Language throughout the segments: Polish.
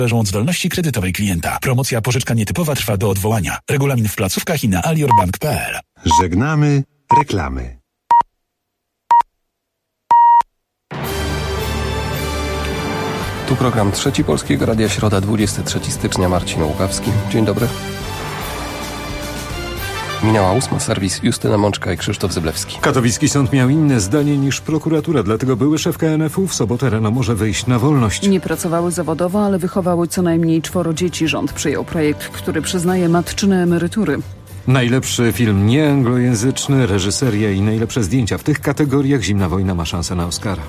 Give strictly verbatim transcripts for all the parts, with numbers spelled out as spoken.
zależą od zdolności kredytowej klienta. Promocja pożyczka nietypowa trwa do odwołania. Regulamin w placówkach i na aliorbank kropka p l. Żegnamy reklamy. Tu program Trzeci Polskiego Radia, środa dwudziestego trzeciego stycznia, Marcin Łukawski. Dzień dobry. Minęła ósma, serwis Justyna Mączka i Krzysztof Zyblewski. Katowicki sąd miał inne zdanie niż prokuratura, dlatego były szef K N F u w sobotę rano może wyjść na wolność. Nie pracowały zawodowo, ale wychowały co najmniej czworo dzieci. Rząd przyjął projekt, który przyznaje matczyne emerytury. Najlepszy film nieanglojęzyczny, reżyseria i najlepsze zdjęcia. W tych kategoriach Zimna wojna ma szansę na Oscara.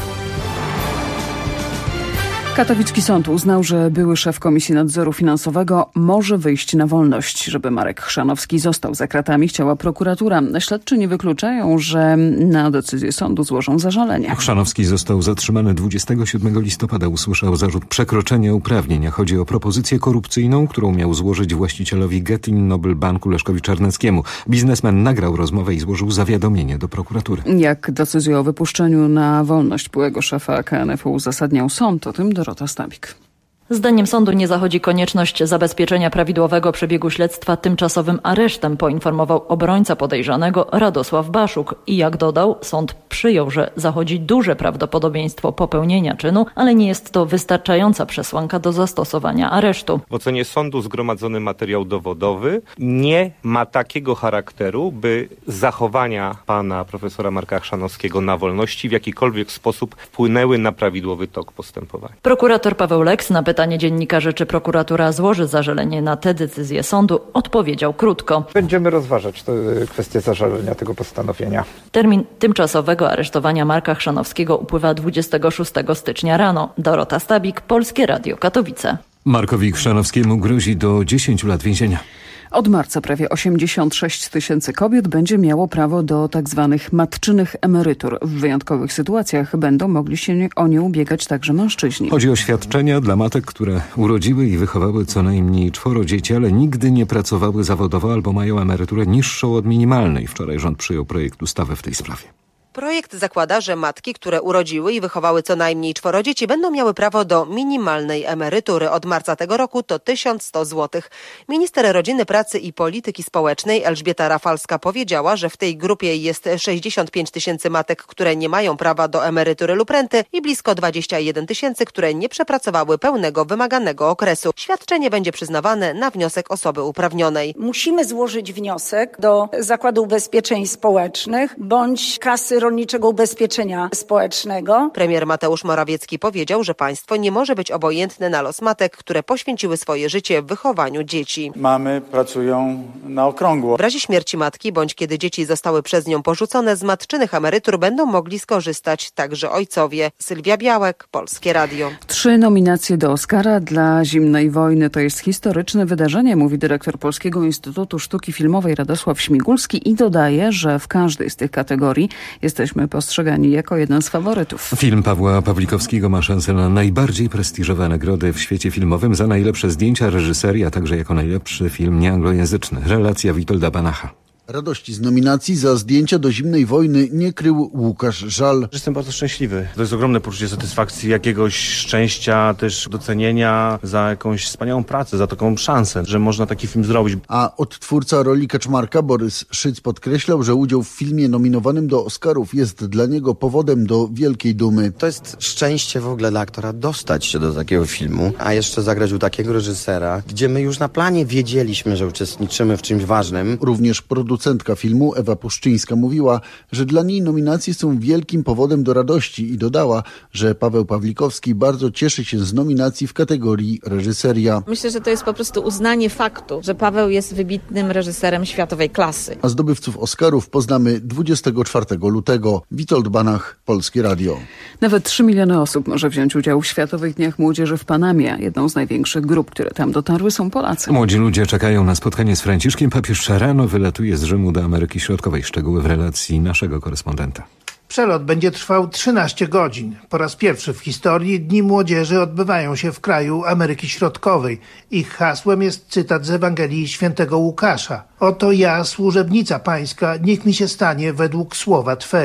Katowicki sąd uznał, że były szef Komisji Nadzoru Finansowego może wyjść na wolność. Żeby Marek Chrzanowski został za kratami, chciała prokuratura. Śledczy nie wykluczają, że na decyzję sądu złożą zażalenie. Chrzanowski został zatrzymany dwudziestego siódmego listopada. Usłyszał zarzut przekroczenia uprawnień. Chodzi o propozycję korupcyjną, którą miał złożyć właścicielowi Getin Nobel Banku Leszkowi Czarneckiemu. Biznesmen nagrał rozmowę i złożył zawiadomienie do prokuratury. Jak decyzję o wypuszczeniu na wolność byłego szefa K N F u uzasadniał sąd, o tym Dorota Stabik. Zdaniem sądu nie zachodzi konieczność zabezpieczenia prawidłowego przebiegu śledztwa tymczasowym aresztem, poinformował obrońca podejrzanego Radosław Baszuk. I jak dodał, sąd przyjął, że zachodzi duże prawdopodobieństwo popełnienia czynu, ale nie jest to wystarczająca przesłanka do zastosowania aresztu. W ocenie sądu zgromadzony materiał dowodowy nie ma takiego charakteru, by zachowania pana profesora Marka Chrzanowskiego na wolności w jakikolwiek sposób wpłynęły na prawidłowy tok postępowania. Prokurator Paweł Leks na pytanie dziennikarzy, czy prokuratura złoży zażalenie na tę decyzję sądu, odpowiedział krótko. Będziemy rozważać tę kwestię zażalenia tego postanowienia. Termin tymczasowego aresztowania Marka Chrzanowskiego upływa dwudziestego szóstego stycznia rano. Dorota Stabik, Polskie Radio Katowice. Markowi Chrzanowskiemu grozi do dziesięciu lat więzienia. Od marca prawie osiemdziesiąt sześć tysięcy kobiet będzie miało prawo do tak zwanych matczynych emerytur. W wyjątkowych sytuacjach będą mogli się o nie ubiegać także mężczyźni. Chodzi o świadczenia dla matek, które urodziły i wychowały co najmniej czworo dzieci, ale nigdy nie pracowały zawodowo albo mają emeryturę niższą od minimalnej. Wczoraj rząd przyjął projekt ustawy w tej sprawie. Projekt zakłada, że matki, które urodziły i wychowały co najmniej czworo dzieci, będą miały prawo do minimalnej emerytury. Od marca tego roku to tysiąc sto złotych. Minister Rodziny, Pracy i Polityki Społecznej Elżbieta Rafalska powiedziała, że w tej grupie jest sześćdziesiąt pięć tysięcy matek, które nie mają prawa do emerytury lub renty i blisko dwadzieścia jeden tysięcy, które nie przepracowały pełnego wymaganego okresu. Świadczenie będzie przyznawane na wniosek osoby uprawnionej. Musimy złożyć wniosek do Zakładu Ubezpieczeń Społecznych bądź kasy Rolniczego Ubezpieczenia Społecznego. Premier Mateusz Morawiecki powiedział, że państwo nie może być obojętne na los matek, które poświęciły swoje życie w wychowaniu dzieci. Mamy pracują na okrągło. W razie śmierci matki bądź kiedy dzieci zostały przez nią porzucone, z matczynych emerytur będą mogli skorzystać także ojcowie. Sylwia Białek, Polskie Radio. Trzy nominacje do Oscara dla Zimnej wojny to jest historyczne wydarzenie, mówi dyrektor Polskiego Instytutu Sztuki Filmowej Radosław Śmigulski i dodaje, że w każdej z tych kategorii jest Jesteśmy postrzegani jako jeden z faworytów. Film Pawła Pawlikowskiego ma szansę na najbardziej prestiżowe nagrody w świecie filmowym za najlepsze zdjęcia, reżyserii, a także jako najlepszy film nieanglojęzyczny. Relacja Witolda Banacha. Radości z nominacji za zdjęcia do Zimnej wojny nie krył Łukasz Żal. Jestem bardzo szczęśliwy. To jest ogromne poczucie satysfakcji, jakiegoś szczęścia, też docenienia za jakąś wspaniałą pracę, za taką szansę, że można taki film zrobić. A odtwórca roli Kaczmarka Borys Szyc podkreślał, że udział w filmie nominowanym do Oscarów jest dla niego powodem do wielkiej dumy. To jest szczęście w ogóle dla aktora dostać się do takiego filmu, a jeszcze zagrać u takiego reżysera, gdzie my już na planie wiedzieliśmy, że uczestniczymy w czymś ważnym. Również producent Producentka filmu Ewa Puszczyńska mówiła, że dla niej nominacje są wielkim powodem do radości i dodała, że Paweł Pawlikowski bardzo cieszy się z nominacji w kategorii reżyseria. Myślę, że to jest po prostu uznanie faktu, że Paweł jest wybitnym reżyserem światowej klasy. A zdobywców Oscarów poznamy dwudziestego czwartego lutego. Witold Banach, Polskie Radio. Nawet trzy miliony osób może wziąć udział w Światowych Dniach Młodzieży w Panamie. Jedną z największych grup, które tam dotarły, są Polacy. Młodzi ludzie czekają na spotkanie z Franciszkiem. Papież rano wylatuje z Rzymu do Ameryki Środkowej. Szczegóły w relacji naszego korespondenta. Przelot będzie trwał trzynaście godzin. Po raz pierwszy w historii Dni Młodzieży odbywają się w kraju Ameryki Środkowej. Ich hasłem jest cytat z Ewangelii Świętego Łukasza. Oto ja, służebnica pańska, niech mi się stanie według słowa Twego.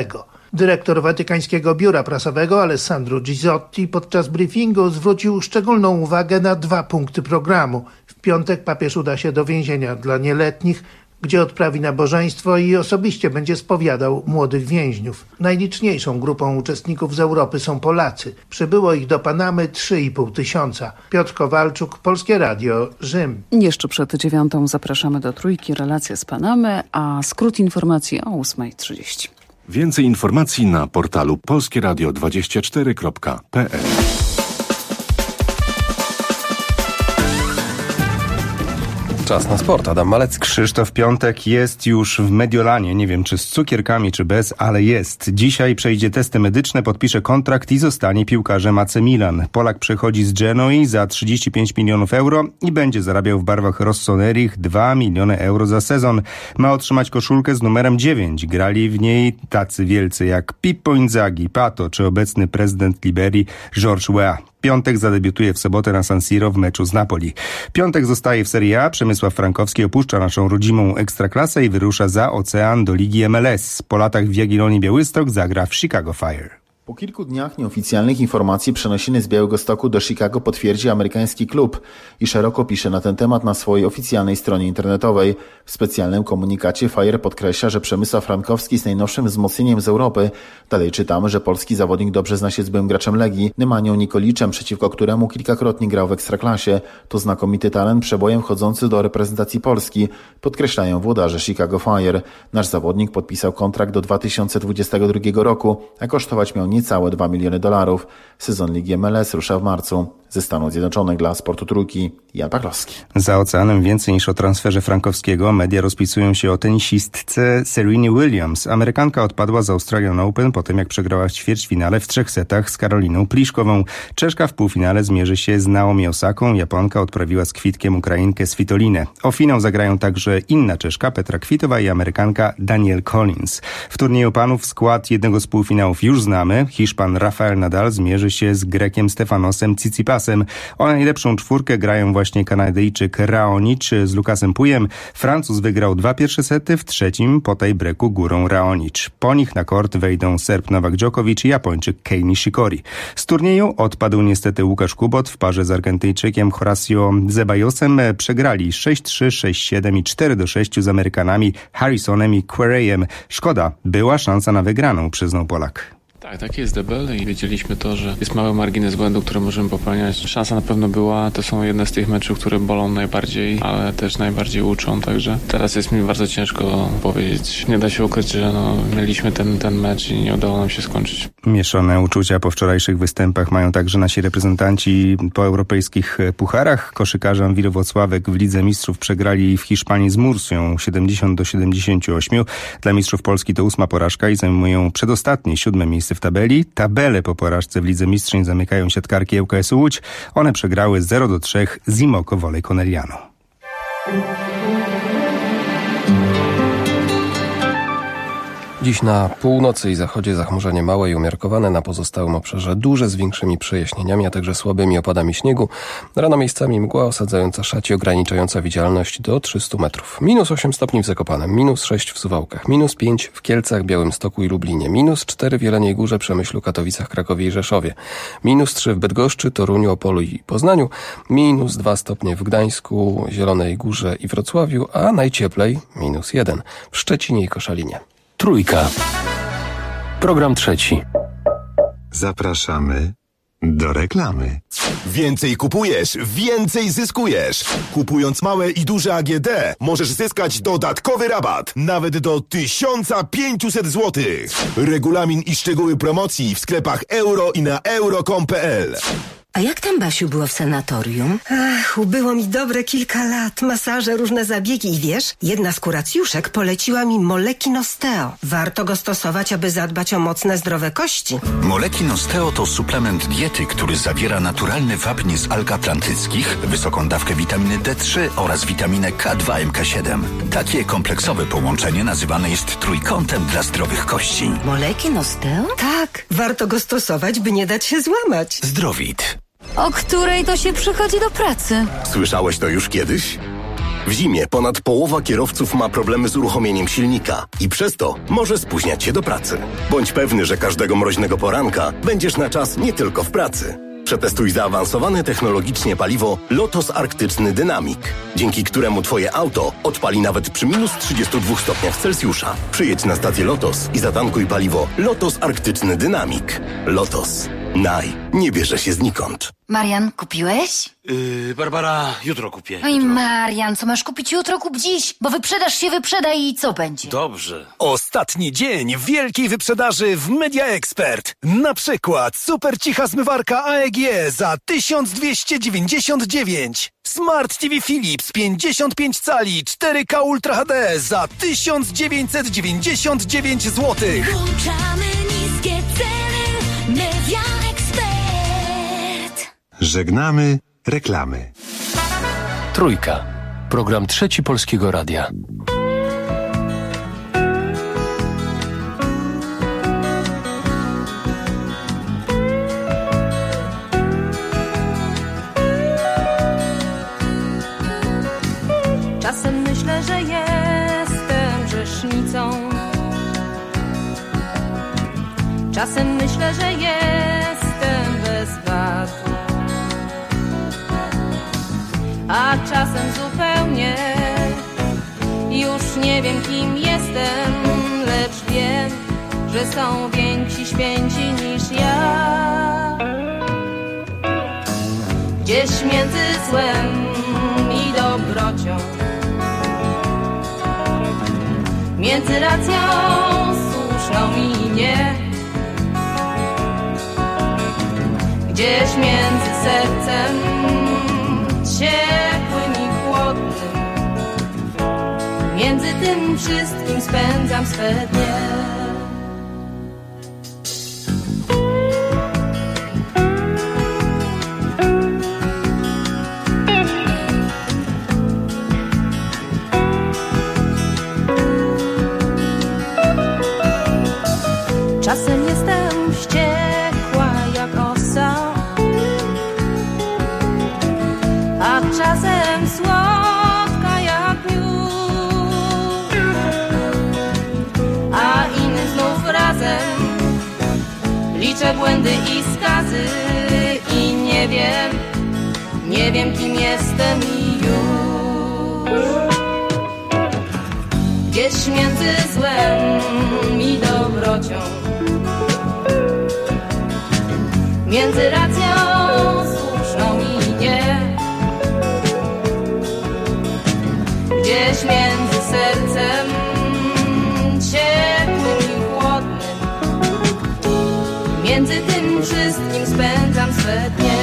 Dyrektor Watykańskiego Biura Prasowego Alessandro Gizotti podczas briefingu zwrócił szczególną uwagę na dwa punkty programu. W piątek papież uda się do więzienia dla nieletnich, gdzie odprawi nabożeństwo i osobiście będzie spowiadał młodych więźniów. Najliczniejszą grupą uczestników z Europy są Polacy. Przybyło ich do Panamy trzy i pół tysiąca. Piotr Kowalczuk, Polskie Radio, Rzym. Jeszcze przed dziewiątą zapraszamy do Trójki, relacje z Panamy, a skrót informacji o ósma trzydzieści. Więcej informacji na portalu polskieradio dwadzieścia cztery kropka p l. Czas na sport. Adam Malecki. Krzysztof Piątek jest już w Mediolanie. Nie wiem, czy z cukierkami, czy bez, ale jest. Dzisiaj przejdzie testy medyczne, podpisze kontrakt i zostanie piłkarzem A C Milan. Polak przechodzi z Genoi za trzydzieści pięć milionów euro i będzie zarabiał w barwach Rossonerich dwa miliony euro za sezon. Ma otrzymać koszulkę z numerem dziewięć. Grali w niej tacy wielcy jak Pippo Inzaghi, Pato czy obecny prezydent Liberii George Weah. Piątek zadebiutuje w sobotę na San Siro w meczu z Napoli. Piątek zostaje w Serie A. Przemysław Frankowski opuszcza naszą rodzimą ekstraklasę i wyrusza za ocean do Ligi M L S. Po latach w Jagiellonii Białystok zagra w Chicago Fire. Po kilku dniach nieoficjalnych informacji przenosiny z Białegostoku do Chicago potwierdzi amerykański klub i szeroko pisze na ten temat na swojej oficjalnej stronie internetowej. W specjalnym komunikacie Fire podkreśla, że Przemysław Frankowski jest najnowszym wzmocnieniem z Europy. Dalej czytamy, że polski zawodnik dobrze zna się z byłym graczem Legii, Nemanią Nikoliczem, przeciwko któremu kilkakrotnie grał w Ekstraklasie. To znakomity talent, przebojem wchodzący do reprezentacji Polski, podkreślają włodarze Chicago Fire. Nasz zawodnik podpisał kontrakt do dwa tysiące dwudziestego drugiego roku, a kosztować miał niecałe dwa miliony dolarów. Sezon Ligi M L S rusza w marcu. Ze Stanów Zjednoczonych dla Sportu Trójki, Jan Pawlowski. Za oceanem więcej niż o transferze Frankowskiego. Media rozpisują się o tenisistce Serenie Williams. Amerykanka odpadła z Australian Open po tym, jak przegrała w ćwierćfinale w trzech setach z Karoliną Pliszkową. Czeszka w półfinale zmierzy się z Naomi Osaką. Japonka odprawiła z Kwitkiem Ukrainkę Svitolinę. O finał zagrają także inna Czeszka Petra Kwitowa i Amerykanka Danielle Collins. W turnieju panów skład jednego z półfinałów już znamy. Hiszpan Rafael Nadal zmierzy się z Grekiem Stefanosem Tsitsipasem. O najlepszą czwórkę grają właśnie Kanadyjczyk Raonic z Lukasem Pujem. Francuz wygrał dwa pierwsze sety, w trzecim po tej breaku górą Raonic. Po nich na kort wejdą Serb Nowak Djokovic i Japończyk Kei Nishikori. Z turnieju odpadł niestety Łukasz Kubot w parze z Argentyjczykiem Horacio Zebajosem. Przegrali sześć trzy, sześć siedem i cztery do sześciu z Amerykanami Harrisonem i Querreyem. Szkoda, była szansa na wygraną, przyznał Polak. Tak, taki jest debel i wiedzieliśmy to, że jest mały margines błędu, który możemy popełniać. Szansa na pewno była, to są jedne z tych meczów, które bolą najbardziej, ale też najbardziej uczą, także teraz jest mi bardzo ciężko powiedzieć. Nie da się ukryć, że no, mieliśmy ten, ten mecz i nie udało nam się skończyć. Mieszane uczucia po wczorajszych występach mają także nasi reprezentanci po europejskich pucharach. Koszykarze Anwil Włocławek w Lidze Mistrzów przegrali w Hiszpanii z Mursią siedemdziesiąt do siedemdziesięciu ośmiu. Dla mistrzów Polski to ósma porażka i zajmują przedostatnie siódme miejsce w tabeli. Tabele po porażce w Lidze Mistrzyń zamykają siatkarki Ł K S Łódź. One przegrały zero do trzech z Imoko Volley Coneriano. Dziś na północy i zachodzie zachmurzenie małe i umiarkowane, na pozostałym obszarze duże z większymi przejaśnieniami, a także słabymi opadami śniegu. Rano miejscami mgła osadzająca szaci, ograniczająca widzialność do trzystu metrów. Minus osiem stopni w Zakopanem, minus sześć w Suwałkach, minus pięć w Kielcach, Białymstoku i Lublinie, minus cztery w Jeleniej Górze, Przemyślu, Katowicach, Krakowie i Rzeszowie, minus trzy w Bydgoszczy, Toruniu, Opolu i Poznaniu, minus dwa stopnie w Gdańsku, Zielonej Górze i Wrocławiu, a najcieplej minus jeden w Szczecinie i Koszalinie. Trójka. Program trzeci. Zapraszamy do reklamy. Więcej kupujesz, więcej zyskujesz. Kupując małe i duże A G D możesz zyskać dodatkowy rabat, nawet do tysiąc pięćset złotych. Regulamin i szczegóły promocji w sklepach euro i na euro kropka com kropka p l. A jak tam, Basiu, było w sanatorium? Ach, ubyło mi dobre kilka lat. Masaże, różne zabiegi i wiesz, jedna z kuracjuszek poleciła mi Molekin Osteo. Warto go stosować, aby zadbać o mocne, zdrowe kości. Molekin Osteo to suplement diety, który zawiera naturalny wapń z alg atlantyckich, wysoką dawkę witaminy D trzy oraz witaminę K dwa M K siedem. Takie kompleksowe połączenie nazywane jest trójkątem dla zdrowych kości. Molekin Osteo? Tak, warto go stosować, by nie dać się złamać. Zdrowit. O której to się przychodzi do pracy? Słyszałeś to już kiedyś? W zimie ponad połowa kierowców ma problemy z uruchomieniem silnika i przez to może spóźniać się do pracy. Bądź pewny, że każdego mroźnego poranka będziesz na czas nie tylko w pracy. Przetestuj zaawansowane technologicznie paliwo Lotos Arktyczny Dynamic, dzięki któremu Twoje auto odpali nawet przy minus trzydziestu dwóch stopniach Celsjusza. Przyjedź na stację Lotos i zatankuj paliwo Lotos Arktyczny Dynamic. Lotos. Naj. Nie bierze się znikąd. Marian, kupiłeś? Yy, Barbara, jutro kupię. Oj, Marian, co masz kupić jutro, kup dziś, bo wyprzedaż się wyprzeda i co będzie? Dobrze. Ostatni dzień wielkiej wyprzedaży w Media Expert. Na przykład super cicha zmywarka A E G za tysiąc dwieście dziewięćdziesiąt dziewięć. Smart T V Philips pięćdziesiąt pięć cali cztery K Ultra H D za tysiąc dziewięćset dziewięćdziesiąt dziewięć złotych. Włączamy niskie ceny. Media Expert. Żegnamy reklamy. Trójka. Program Trzeci Polskiego Radia. Czasem myślę, że jestem grzesznicą. Czasem myślę, że jestem bez wad. A czasem zupełnie już nie wiem, kim jestem, lecz wiem, że są więksi święci niż ja. Gdzieś między złem i dobrocią, między racją słuszną i nie, gdzieś między sercem ciepłym i chłodnym, między tym wszystkim spędzam swe dnie. Czasem jestem wściekła jak osa, a czasem słodka jak miód, a inny znów razem liczę błędy i skazy i nie wiem, nie wiem, kim jestem i już. Gdzieś między złem i dobrocią, między racją słuszną i nie, gdzieś między sercem ciepłym i chłodnym, między tym wszystkim spędzam swe dnie.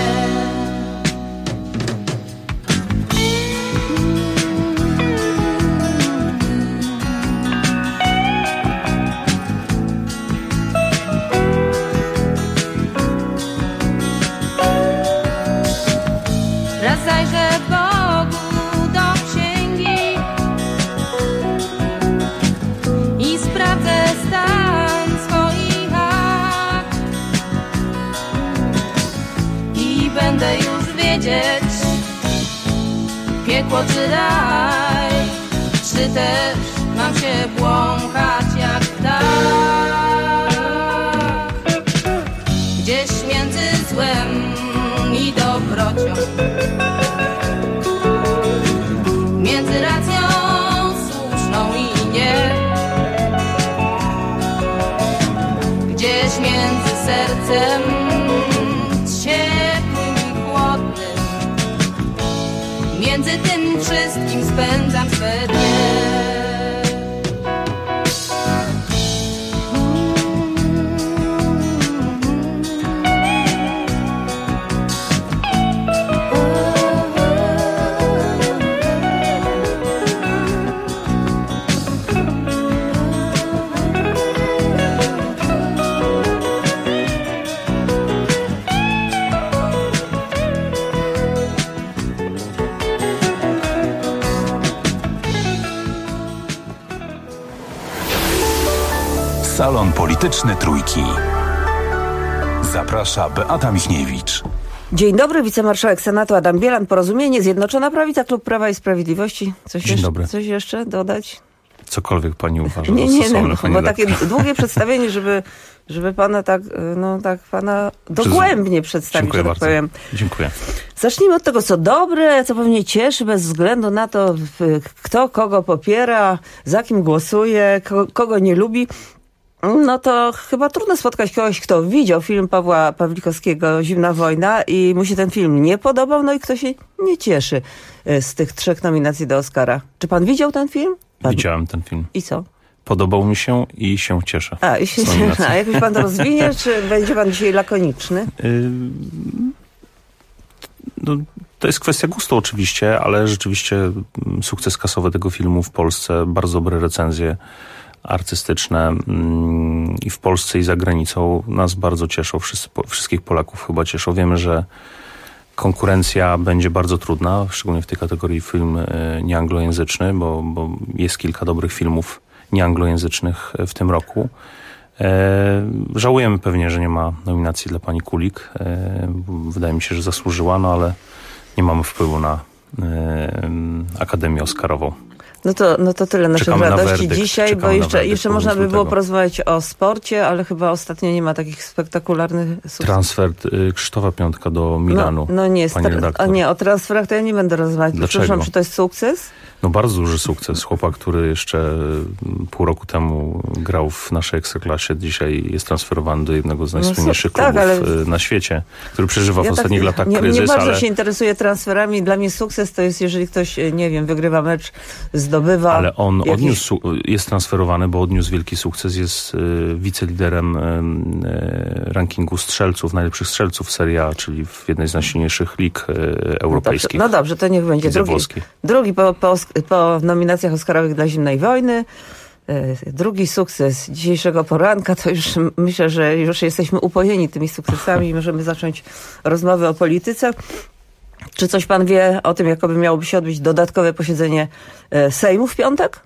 Raz zajrzę Bogu do księgi i sprawdzę stan swoich akt i będę już wiedzieć, piekło czy raj, czy też mam się błąkać jak ptak. Gdzieś między złem i dobrocią, między racją słuszną i nie, gdzieś między sercem ciepłym i chłodnym, między tym wszystkim spędzam swe dnie. Salon Polityczny Trójki. Zaprasza Beata Michniewicz. Dzień dobry, wicemarszałek Senatu Adam Bielan, Porozumienie, Zjednoczona Prawica, Klub Prawa i Sprawiedliwości. Coś, Dzień jeszcze, dobry. coś jeszcze dodać? Cokolwiek pani uważa Nie, za nie, stosowne, no, pani bo redaktor. takie długie przedstawienie, żeby, żeby pana tak, no tak pana dogłębnie przedstawić, Dziękuję że tak bardzo. powiem. Dziękuję. Zacznijmy od tego, co dobre, co pewnie cieszy, bez względu na to, w- kto kogo popiera, za kim głosuje, kogo, kogo nie lubi. No to chyba trudno spotkać kogoś, kto widział film Pawła Pawlikowskiego Zimna wojna i mu się ten film nie podobał, no i kto się nie cieszy e, z tych trzech nominacji do Oscara. Czy pan widział ten film? Pan... Widziałem ten film. I co? Podobał mi się i się cieszę. A, i się z nominacji. A jakoś pan to rozwinie, czy będzie pan dzisiaj lakoniczny? Y, No, to jest kwestia gustu oczywiście, ale rzeczywiście mm, sukces kasowy tego filmu w Polsce, bardzo dobre recenzje artystyczne mm, i w Polsce i za granicą nas bardzo cieszą. Wszyscy, po, wszystkich Polaków chyba cieszą. Wiemy, że konkurencja będzie bardzo trudna, szczególnie w tej kategorii film y, nieanglojęzyczny, bo, bo jest kilka dobrych filmów nieanglojęzycznych w tym roku. E, żałujemy pewnie, że nie ma nominacji dla pani Kulik. E, wydaje mi się, że zasłużyła, no ale nie mamy wpływu na e, Akademię Oscarową. No to, no to tyle naszych Czekamy na radości werdykt, dzisiaj, czekamy bo na jeszcze, werdykt jeszcze można by południu było tego. porozmawiać o sporcie, ale chyba ostatnio nie ma takich spektakularnych sukcesów. Transfer y, Krzysztofa Piątka do Milanu. No, no nie, pani tra- redaktor. a nie, o transferach to ja nie będę rozmawiać. Dlaczego? Przepraszam, czy to jest sukces? No bardzo duży sukces. Chłopak, który jeszcze y, pół roku temu grał w naszej Ekstraklasie, dzisiaj jest transferowany do jednego z najsłynniejszych tak, klubów ale- y, na świecie, który przeżywa w Ja ostatnich tak, latach nie, kryzys, nie bardzo ale... się interesuję transferami. Dla mnie sukces to jest, jeżeli ktoś, nie wiem, wygrywa mecz, zdobywa... Ale on jakiś... odniósł, jest transferowany, bo odniósł wielki sukces, jest y, wiceliderem y, y, rankingu strzelców, najlepszych strzelców Serie A, czyli w jednej z najsilniejszych lig y, europejskich. No dobrze, no dobrze, to niech będzie Lidze drugi, włoskiej. drugi po, po, po nominacjach oscarowych dla Zimnej Wojny. E, Drugi sukces dzisiejszego poranka, to już m- myślę, że już jesteśmy upojeni tymi sukcesami i możemy zacząć rozmowy o polityce. Czy coś pan wie o tym, jakoby miałoby się odbyć dodatkowe posiedzenie e, Sejmu w piątek?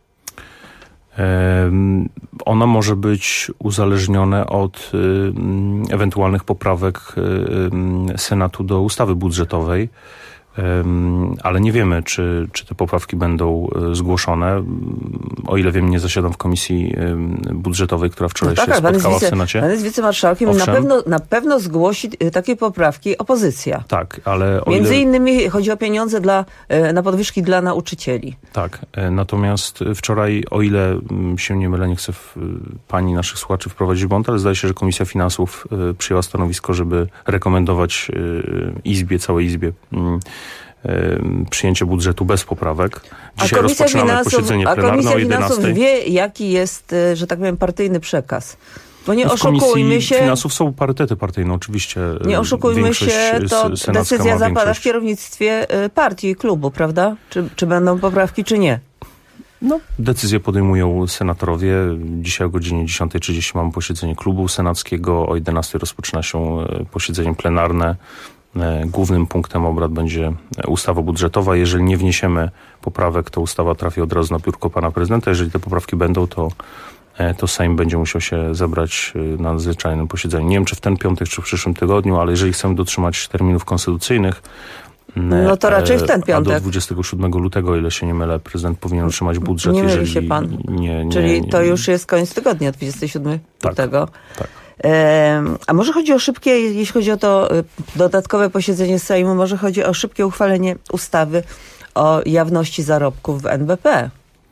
Em, Ono może być uzależnione od y, mm, ewentualnych poprawek y, y, Senatu do ustawy budżetowej, Em, ale nie wiemy, czy, czy te poprawki będą y, zgłoszone. O ile wiem, nie zasiadam w komisji y, budżetowej, która wczoraj tak, się ale pan jest, spotkała w wice, Senacie. pan jest wicemarszałkiem i na Owszem. pewno, na pewno zgłosi y, takie poprawki opozycja. Tak, ale o Między ile... innymi chodzi o pieniądze dla, y, na podwyżki dla nauczycieli. Tak, e, natomiast wczoraj, o ile mm, się nie mylę, nie chcę w, pani naszych słuchaczy wprowadzić w błąd, ale zdaje się, że Komisja Finansów e, przyjęła stanowisko, żeby rekomendować e, Izbie, całej Izbie mm, e, przyjęcie budżetu bez poprawek. Dzisiaj rozpoczynamy posiedzenie a plenarne Komisja o Finansów jedenastej. wie, jaki jest, y, że tak powiem, partyjny przekaz. Bo nie No w oszukujmy Komisji się, Finansów są parytety partyjne, oczywiście. e, nie oszukujmy większość się, s- to senacka decyzja ma zapada w większość. kierownictwie y, partii i klubu, prawda? Czy, czy będą poprawki, czy nie? No, decyzje podejmują senatorowie. Dzisiaj o godzinie dziesiątej trzydzieści mamy posiedzenie klubu senackiego. O jedenastej rozpoczyna się e, posiedzenie plenarne. E, Głównym punktem obrad będzie e, ustawa budżetowa. Jeżeli nie wniesiemy poprawek, to ustawa trafi od razu na biurko pana prezydenta. Jeżeli te poprawki będą, to, e, to Sejm będzie musiał się zebrać e, na nadzwyczajnym posiedzeniu. Nie wiem, czy w ten piątek, czy w przyszłym tygodniu, ale jeżeli chcemy dotrzymać terminów konstytucyjnych, No to raczej w ten A piątek. do dwudziestego siódmego lutego, o ile się nie mylę, prezydent powinien otrzymać budżet. Nie myli jeżeli się pan. Nie, nie, Czyli nie, to już jest koniec tygodnia, dwudziestego siódmego lutego. tak. Em, A może chodzi o szybkie, jeśli chodzi o to y, dodatkowe posiedzenie Sejmu, może chodzi o szybkie uchwalenie ustawy o jawności zarobków w N B P.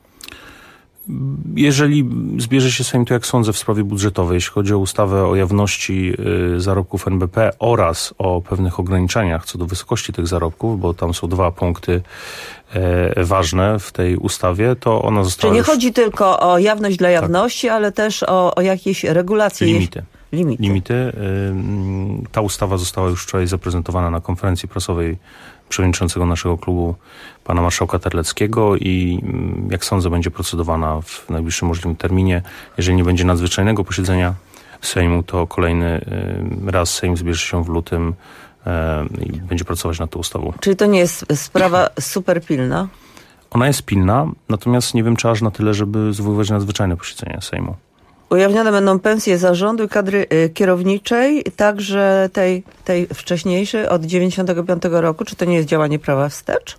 Jeżeli zbierze się Sejm, to jak sądzę, w sprawie budżetowej, jeśli chodzi o ustawę o jawności y, zarobków N B P oraz o pewnych ograniczeniach co do wysokości tych zarobków, bo tam są dwa punkty e, ważne w tej ustawie, to ona została Czyli nie już... chodzi tylko o jawność dla jawności, ale też o, o jakieś regulacje. Limity. Limity. Limity. Ym, Ta ustawa została już wczoraj zaprezentowana na konferencji prasowej przewodniczącego naszego klubu, pana marszałka Terleckiego i ym, jak sądzę, będzie procedowana w najbliższym możliwym terminie. Jeżeli nie będzie nadzwyczajnego posiedzenia Sejmu, to kolejny ym, raz Sejm zbierze się w lutym ym, i będzie pracować nad tą ustawą. Czyli to nie jest sprawa super pilna? Ona jest pilna, natomiast nie wiem, czy aż na tyle, żeby zwoływać nadzwyczajne posiedzenie Sejmu. Ujawnione będą pensje zarządu i kadry kierowniczej, także tej, tej wcześniejszej od dziewięćdziesiątego piątego roku. Czy to nie jest działanie prawa wstecz?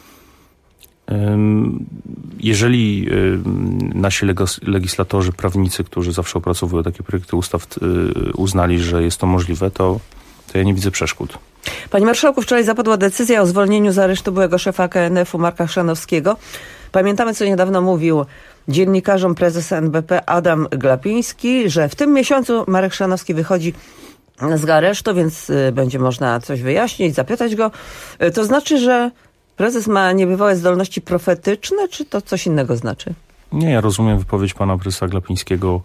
Jeżeli nasi legislatorzy, prawnicy, którzy zawsze opracowują takie projekty ustaw, uznali, że jest to możliwe, to, to ja nie widzę przeszkód. Panie marszałku, wczoraj zapadła decyzja o zwolnieniu z aresztu byłego szefa K N F-u Marka Chrzanowskiego. Pamiętamy, co niedawno mówił dziennikarzom prezes N B P Adam Glapiński, że w tym miesiącu Marek Chrzanowski wychodzi z aresztu, więc będzie można coś wyjaśnić, zapytać go. To znaczy, że prezes ma niebywałe zdolności profetyczne, czy to coś innego znaczy? Nie, ja rozumiem wypowiedź pana prezesa Glapińskiego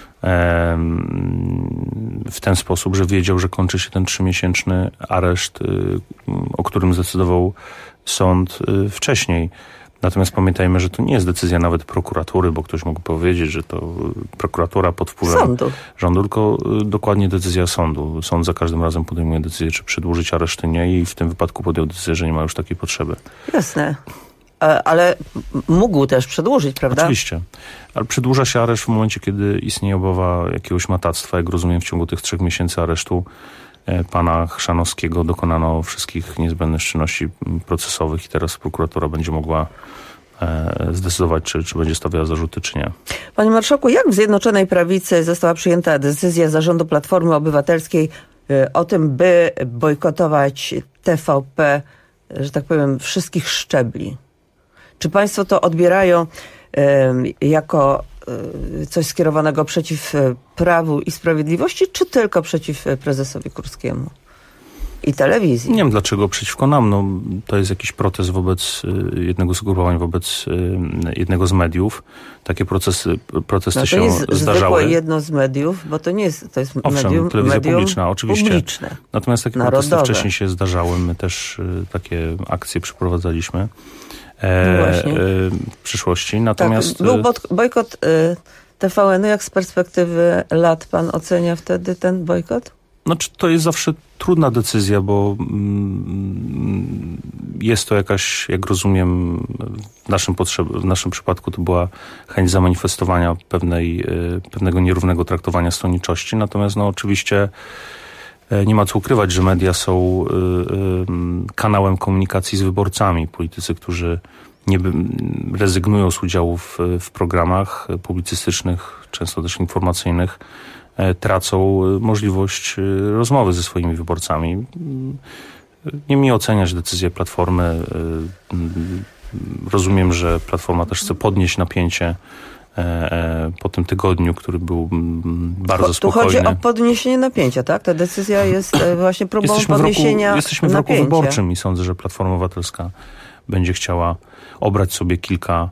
w ten sposób, że wiedział, że kończy się ten trzymiesięczny areszt, o którym zdecydował sąd wcześniej. Natomiast pamiętajmy, że to nie jest decyzja nawet prokuratury, bo ktoś mógł powiedzieć, że to prokuratura pod wpływem sądu. rządu, tylko dokładnie decyzja sądu. Sąd za każdym razem podejmuje decyzję, czy przedłużyć areszt, czy nie, i w tym wypadku podjął decyzję, że nie ma już takiej potrzeby. Jasne. Ale mógł też przedłużyć, prawda? Oczywiście. Ale przedłuża się areszt w momencie, kiedy istnieje obawa jakiegoś matactwa. Jak rozumiem, w ciągu tych trzech miesięcy aresztu pana Chrzanowskiego dokonano wszystkich niezbędnych czynności procesowych i teraz prokuratura będzie mogła zdecydować, czy, czy będzie stawiała zarzuty, czy nie. Panie marszałku, jak w Zjednoczonej Prawicy została przyjęta decyzja zarządu Platformy Obywatelskiej o tym, by bojkotować T V P, że tak powiem, wszystkich szczebli? Czy państwo to odbierają jako coś skierowanego przeciw Prawu i Sprawiedliwości, czy tylko przeciw prezesowi Kurskiemu i telewizji? Nie wiem, dlaczego przeciwko nam. No, to jest jakiś protest wobec jednego z ugrupowań, wobec jednego z mediów. Takie procesy, protesty no to się jest zdarzały. Zwykłe jedno z mediów, bo to nie jest, to jest Owszem, medium, telewizja medium publiczna, oczywiście. Publiczne, Natomiast takie narodowe. protesty wcześniej się zdarzały. My też takie akcje przeprowadzaliśmy. No e, w przyszłości. Natomiast tak, był bojkot e, T V N-u. Jak z perspektywy lat pan ocenia wtedy ten bojkot? Znaczy, to jest zawsze trudna decyzja, bo mm, jest to jakaś, jak rozumiem, w naszym, potrzeb, w naszym przypadku to była chęć zamanifestowania pewnej, pewnego nierównego traktowania stronniczości. Natomiast no oczywiście nie ma co ukrywać, że media są y, y, kanałem komunikacji z wyborcami. Politycy, którzy nie rezygnują z udziału w, w programach publicystycznych, często też informacyjnych, e, tracą możliwość rozmowy ze swoimi wyborcami. Nie mi oceniać decyzję Platformy. Rozumiem, że Platforma też chce podnieść napięcie po tym tygodniu, który był bardzo tu spokojny. Tu chodzi o podniesienie napięcia, tak? Ta decyzja jest właśnie próbą jesteśmy podniesienia w roku, Jesteśmy w napięcia. roku wyborczym i sądzę, że Platforma Obywatelska będzie chciała obrać sobie kilka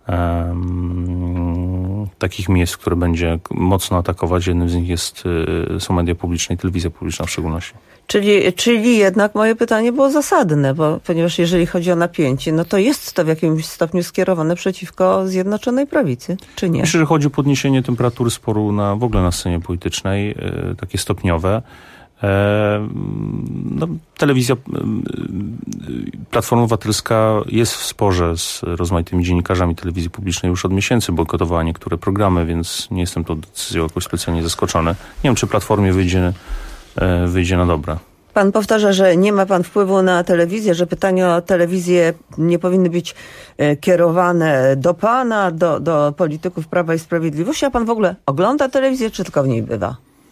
um, takich miejsc, które będzie mocno atakować. Jednym z nich jest, są media publiczne i telewizja publiczna w szczególności. Czyli, czyli jednak moje pytanie było zasadne, bo ponieważ jeżeli chodzi o napięcie, no to jest to w jakimś stopniu skierowane przeciwko Zjednoczonej Prawicy, czy nie? Myślę, że chodzi o podniesienie temperatury sporu na, w ogóle na scenie politycznej, e, takie stopniowe. E, no, telewizja, e, Platforma Obywatelska jest w sporze z rozmaitymi dziennikarzami telewizji publicznej już od miesięcy, bojkotowała niektóre programy, więc nie jestem tą decyzją jakoś specjalnie zaskoczony. Nie wiem, czy Platformie wyjdzie wyjdzie na dobre. Pan powtarza, że nie ma pan wpływu na telewizję, że pytania o telewizję nie powinny być kierowane do pana, do, do polityków Prawa i Sprawiedliwości, a pan w ogóle ogląda telewizję, czy tylko w niej bywa?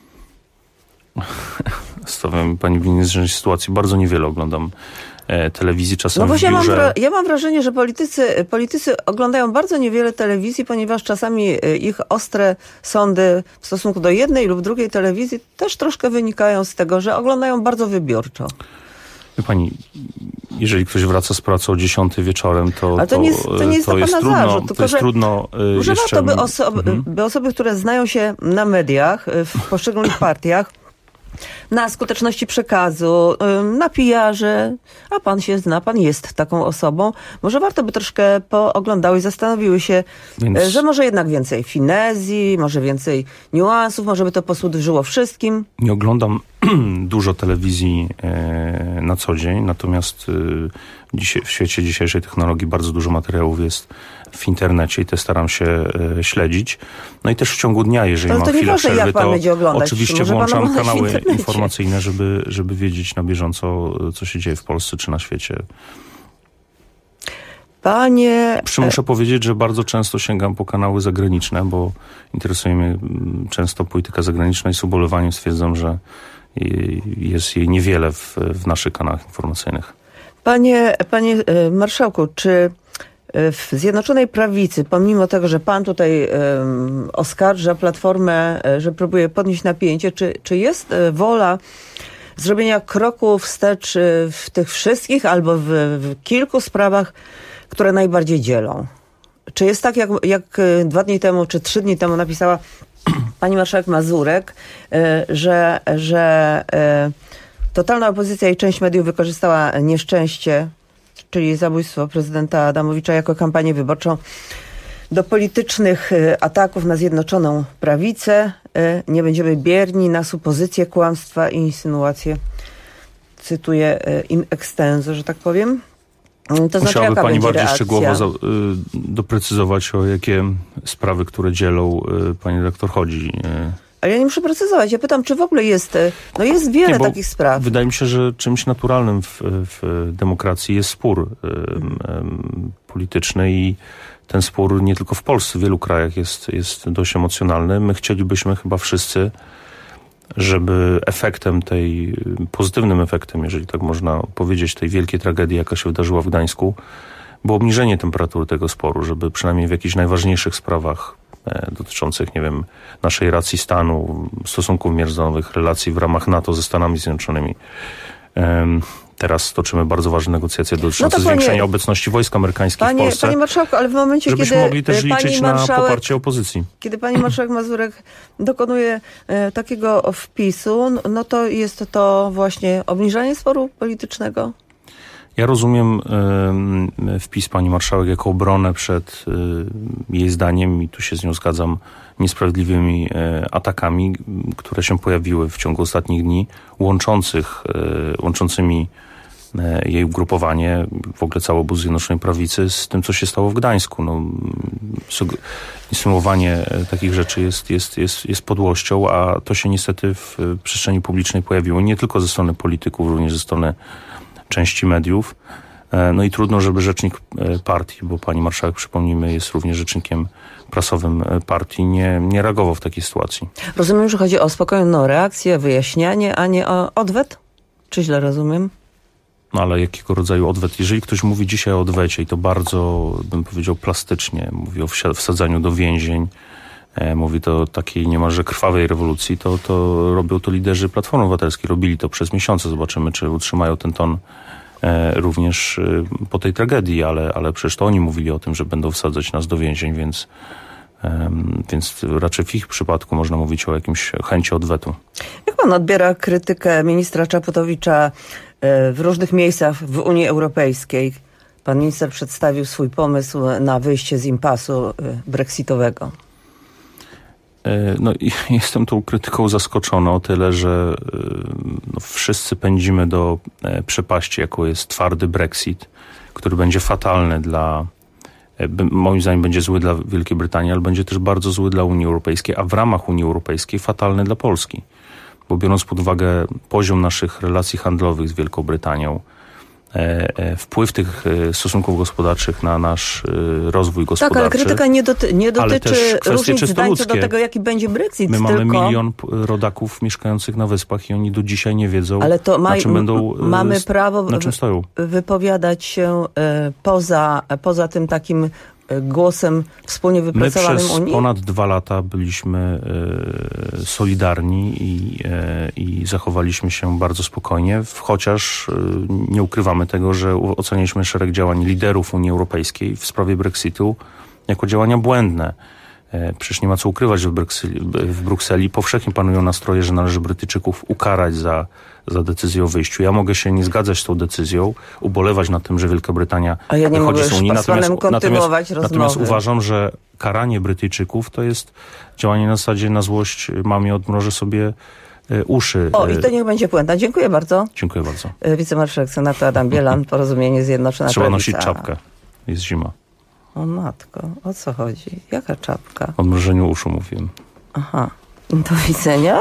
Stawiam pani w innej sytuacji. Bardzo niewiele oglądam telewizji, czasem no bo w ja mam, biurze. ja mam wrażenie, że politycy, politycy oglądają bardzo niewiele telewizji, ponieważ czasami ich ostre sądy w stosunku do jednej lub drugiej telewizji też troszkę wynikają z tego, że oglądają bardzo wybiorczo. Wie pani, jeżeli ktoś wraca z pracy o dziesiątej wieczorem, to, Ale to, to nie jest, to nie jest to to jest pana trudno, zarzut, to tylko jest że trudno y, może jeszcze... warto, by osoby, mhm. by osoby, które znają się na mediach, w poszczególnych partiach, na skuteczności przekazu, na P R-ze, a pan się zna, pan jest taką osobą. Może warto by troszkę pooglądały i zastanowiły się, Więc... że może jednak więcej finezji, może więcej niuansów, może by to posłużyło wszystkim. Nie oglądam dużo telewizji na co dzień, natomiast dzisiaj, w świecie dzisiejszej technologii bardzo dużo materiałów jest w internecie i te staram się śledzić. No i też w ciągu dnia, jeżeli to, mam to chwilę przerwy, to oglądać, oczywiście włączam kanały informacyjne, żeby, żeby wiedzieć na bieżąco, co się dzieje w Polsce czy na świecie. Panie... Przy muszę powiedzieć, że bardzo często sięgam po kanały zagraniczne, bo interesuje mnie często polityka zagraniczna i z ubolewaniem stwierdzam, że jest jej niewiele w, w naszych kanałach informacyjnych. Panie, panie marszałku, czy w Zjednoczonej Prawicy, pomimo tego, że pan tutaj um, oskarża Platformę, że próbuje podnieść napięcie, czy, czy jest wola zrobienia kroku wstecz w tych wszystkich albo w, w kilku sprawach, które najbardziej dzielą? Czy jest tak, jak, jak dwa dni temu, czy trzy dni temu napisała pani marszałek Mazurek, że, że totalna opozycja i część mediów wykorzystała nieszczęście, czyli zabójstwo prezydenta Adamowicza, jako kampanię wyborczą do politycznych ataków na Zjednoczoną Prawicę. Nie będziemy bierni na supozycje, kłamstwa i insynuacje. Cytuję in extenso, że tak powiem. To znaczy, musiałaby pani bardziej reakcja? szczegółowo za, y, doprecyzować, o jakie sprawy, które dzielą, y, pani redaktor chodzi. Y. Ale ja nie muszę precyzować. Ja pytam, czy w ogóle jest... No jest wiele nie, takich spraw. Wydaje mi się, że czymś naturalnym w, w demokracji jest spór y, y, y, polityczny i ten spór nie tylko w Polsce, w wielu krajach jest, jest dość emocjonalny. My chcielibyśmy chyba wszyscy, żeby efektem tej, pozytywnym efektem, jeżeli tak można powiedzieć, tej wielkiej tragedii, jaka się wydarzyła w Gdańsku, było obniżenie temperatury tego sporu, żeby przynajmniej w jakichś najważniejszych sprawach e, dotyczących, nie wiem, naszej racji stanu, stosunków międzynarodowych, relacji w ramach NATO ze Stanami Zjednoczonymi. E, teraz toczymy bardzo ważne negocjacje dotyczące no zwiększenia panie, obecności wojsk amerykańskich panie, w Polsce. Panie marszałku, ale w momencie, żebyśmy kiedy mogli też liczyć na poparcie opozycji. Kiedy pani marszałek Mazurek dokonuje e, takiego wpisu, no to jest to właśnie obniżanie sporu politycznego? Ja rozumiem y, wpis pani marszałek jako obronę przed y, jej zdaniem, i tu się z nią zgadzam, niesprawiedliwymi y, atakami, które się pojawiły w ciągu ostatnich dni, łączących, y, łączącymi y, jej ugrupowanie, w ogóle cały obóz Zjednoczonej Prawicy z tym, co się stało w Gdańsku. No, insynuowanie takich rzeczy jest, jest, jest, jest podłością, a to się niestety w przestrzeni publicznej pojawiło nie tylko ze strony polityków, również ze strony części mediów. No i trudno, żeby rzecznik partii, bo pani marszałek, przypomnijmy, jest również rzecznikiem prasowym partii, nie, nie reagował w takiej sytuacji. Rozumiem, że chodzi o spokojną reakcję, wyjaśnianie, a nie o odwet? Czy źle rozumiem? No ale jakiego rodzaju odwet? Jeżeli ktoś mówi dzisiaj o odwecie i to bardzo, bym powiedział, plastycznie, mówi o wsadzaniu do więzień, mówi to o takiej niemalże krwawej rewolucji, to, to robią to liderzy Platformy Obywatelskiej. Robili to przez miesiące. Zobaczymy, czy utrzymają ten ton e, również e, po tej tragedii, ale, ale przecież to oni mówili o tym, że będą wsadzać nas do więzień, więc, e, więc raczej w ich przypadku można mówić o jakimś chęci odwetu. Jak pan odbiera krytykę ministra Czaputowicza e, w różnych miejscach w Unii Europejskiej? Pan minister przedstawił swój pomysł na wyjście z impasu e, brexitowego. No, jestem tą krytyką zaskoczony o tyle, że no, wszyscy pędzimy do przepaści, jaką jest twardy Brexit, który będzie fatalny dla, moim zdaniem będzie zły dla Wielkiej Brytanii, ale będzie też bardzo zły dla Unii Europejskiej, a w ramach Unii Europejskiej fatalny dla Polski. Bo biorąc pod uwagę poziom naszych relacji handlowych z Wielką Brytanią, wpływ tych stosunków gospodarczych na nasz rozwój gospodarczy. Tak, ale krytyka nie, doty- nie dotyczy różnic zdań co do tego, jaki będzie Brexit. My mamy tylko... milion rodaków mieszkających na wyspach i oni do dzisiaj nie wiedzą, ale to ma, na czym będą, mamy prawo na czym stoją. Wypowiadać się poza, poza tym takim głosem wspólnie wypracowanym My przez Unii? ponad dwa lata byliśmy e, solidarni i, e, i zachowaliśmy się bardzo spokojnie, chociaż e, nie ukrywamy tego, że oceniliśmy szereg działań liderów Unii Europejskiej w sprawie Brexitu jako działania błędne. E, przecież nie ma co ukrywać, że w, Brukseli, w Brukseli powszechnie panują nastroje, że należy Brytyjczyków ukarać za za decyzję o wyjściu. Ja mogę się nie zgadzać z tą decyzją, ubolewać nad tym, że Wielka Brytania A ja nie wychodzi mogę z Unii. Natomiast, natomiast, natomiast uważam, że karanie Brytyjczyków to jest działanie na zasadzie na złość mamie odmrożę sobie uszy. O, i to niech będzie puenta. Dziękuję bardzo. Dziękuję bardzo. Wicemarszałek Senatu Adam Bielan, Porozumienie Zjednoczona Trzeba Prawica. nosić czapkę. Jest zima. O matko, o co chodzi? Jaka czapka? O mrużeniu uszu mówiłem. Aha. Do widzenia.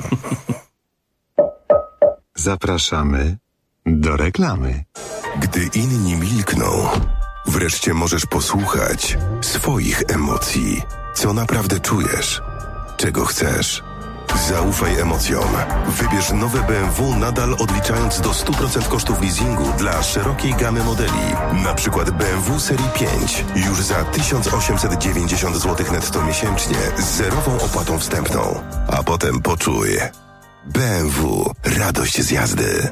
Zapraszamy do reklamy. Gdy inni milkną, wreszcie możesz posłuchać swoich emocji. Co naprawdę czujesz? Czego chcesz? Zaufaj emocjom. Wybierz nowe B M W nadal odliczając do stu procent kosztów leasingu dla szerokiej gamy modeli. Na przykład B M W serii pięć już za tysiąc osiemset dziewięćdziesiąt złotych netto miesięcznie z zerową opłatą wstępną. A potem poczuj. B M W. Radość z jazdy.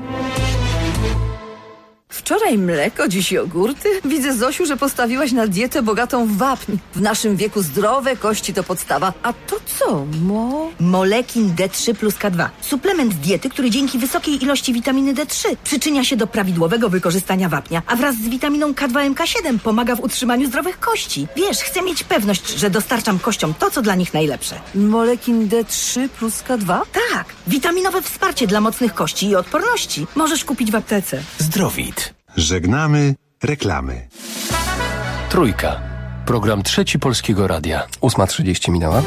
Wczoraj mleko, dziś jogurty. Widzę, Zosiu, że postawiłaś na dietę bogatą w wapń. W naszym wieku zdrowe kości to podstawa. A to co, mo? Molekin D trzy plus K dwa. Suplement diety, który dzięki wysokiej ilości witaminy D trzy przyczynia się do prawidłowego wykorzystania wapnia, a wraz z witaminą K dwa M K siedem pomaga w utrzymaniu zdrowych kości. Wiesz, chcę mieć pewność, że dostarczam kościom to, co dla nich najlepsze. Molekin D trzy plus K dwa? Tak, witaminowe wsparcie dla mocnych kości i odporności. Możesz kupić w aptece. Zdrowit. Żegnamy reklamy. Trójka. Program Trzeci Polskiego Radia. ósma trzydzieści minęła.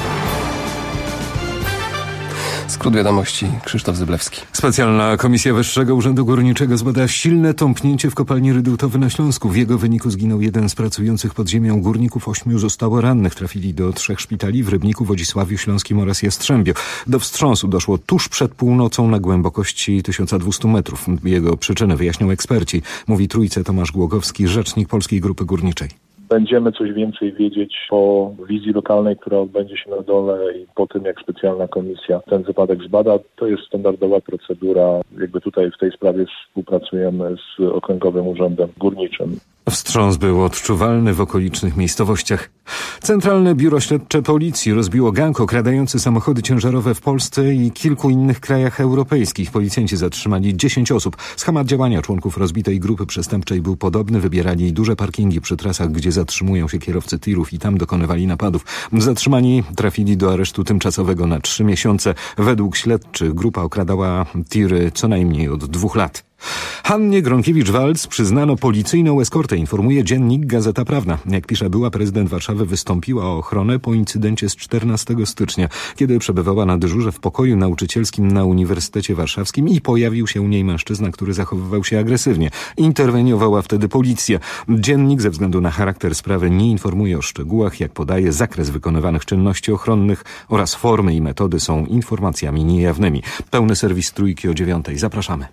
Skrót wiadomości, Krzysztof Zyblewski. Specjalna Komisja Wyższego Urzędu Górniczego zbada silne tąpnięcie w kopalni Rydułtowy na Śląsku. W jego wyniku zginął jeden z pracujących pod ziemią górników, ośmiu zostało rannych. Trafili do trzech szpitali w Rybniku, Wodzisławiu Śląskim oraz Jastrzębiu. Do wstrząsu doszło tuż przed północą na głębokości tysiąc dwieście metrów. Jego przyczyny wyjaśnią eksperci, mówi Trójce Tomasz Głogowski, rzecznik Polskiej Grupy Górniczej. Będziemy coś więcej wiedzieć po wizji lokalnej, która odbędzie się na dole i po tym, jak specjalna komisja ten wypadek zbada. To jest standardowa procedura. Jakby tutaj w tej sprawie współpracujemy z Okręgowym Urzędem Górniczym. Wstrząs był odczuwalny w okolicznych miejscowościach. Centralne Biuro Śledcze Policji rozbiło gang okradający samochody ciężarowe w Polsce i kilku innych krajach europejskich. Policjanci zatrzymali dziesięć osób. Schemat działania członków rozbitej grupy przestępczej był podobny. Wybierali duże parkingi przy trasach, gdzie zatrzymują się kierowcy tirów i tam dokonywali napadów. Zatrzymani trafili do aresztu tymczasowego na trzy miesiące. Według śledczych grupa okradała tiry co najmniej od dwóch lat. Hannie Gronkiewicz-Waltz przyznano policyjną eskortę, informuje dziennik Gazeta Prawna. Jak pisze, była prezydent Warszawy wystąpiła o ochronę po incydencie z czternastego stycznia, kiedy przebywała na dyżurze w pokoju nauczycielskim na Uniwersytecie Warszawskim i pojawił się u niej mężczyzna, który zachowywał się agresywnie. Interweniowała wtedy policja. Dziennik ze względu na charakter sprawy nie informuje o szczegółach, jak podaje, zakres wykonywanych czynności ochronnych oraz formy i metody są informacjami niejawnymi. Pełny serwis Trójki o dziewiątej. Zapraszamy.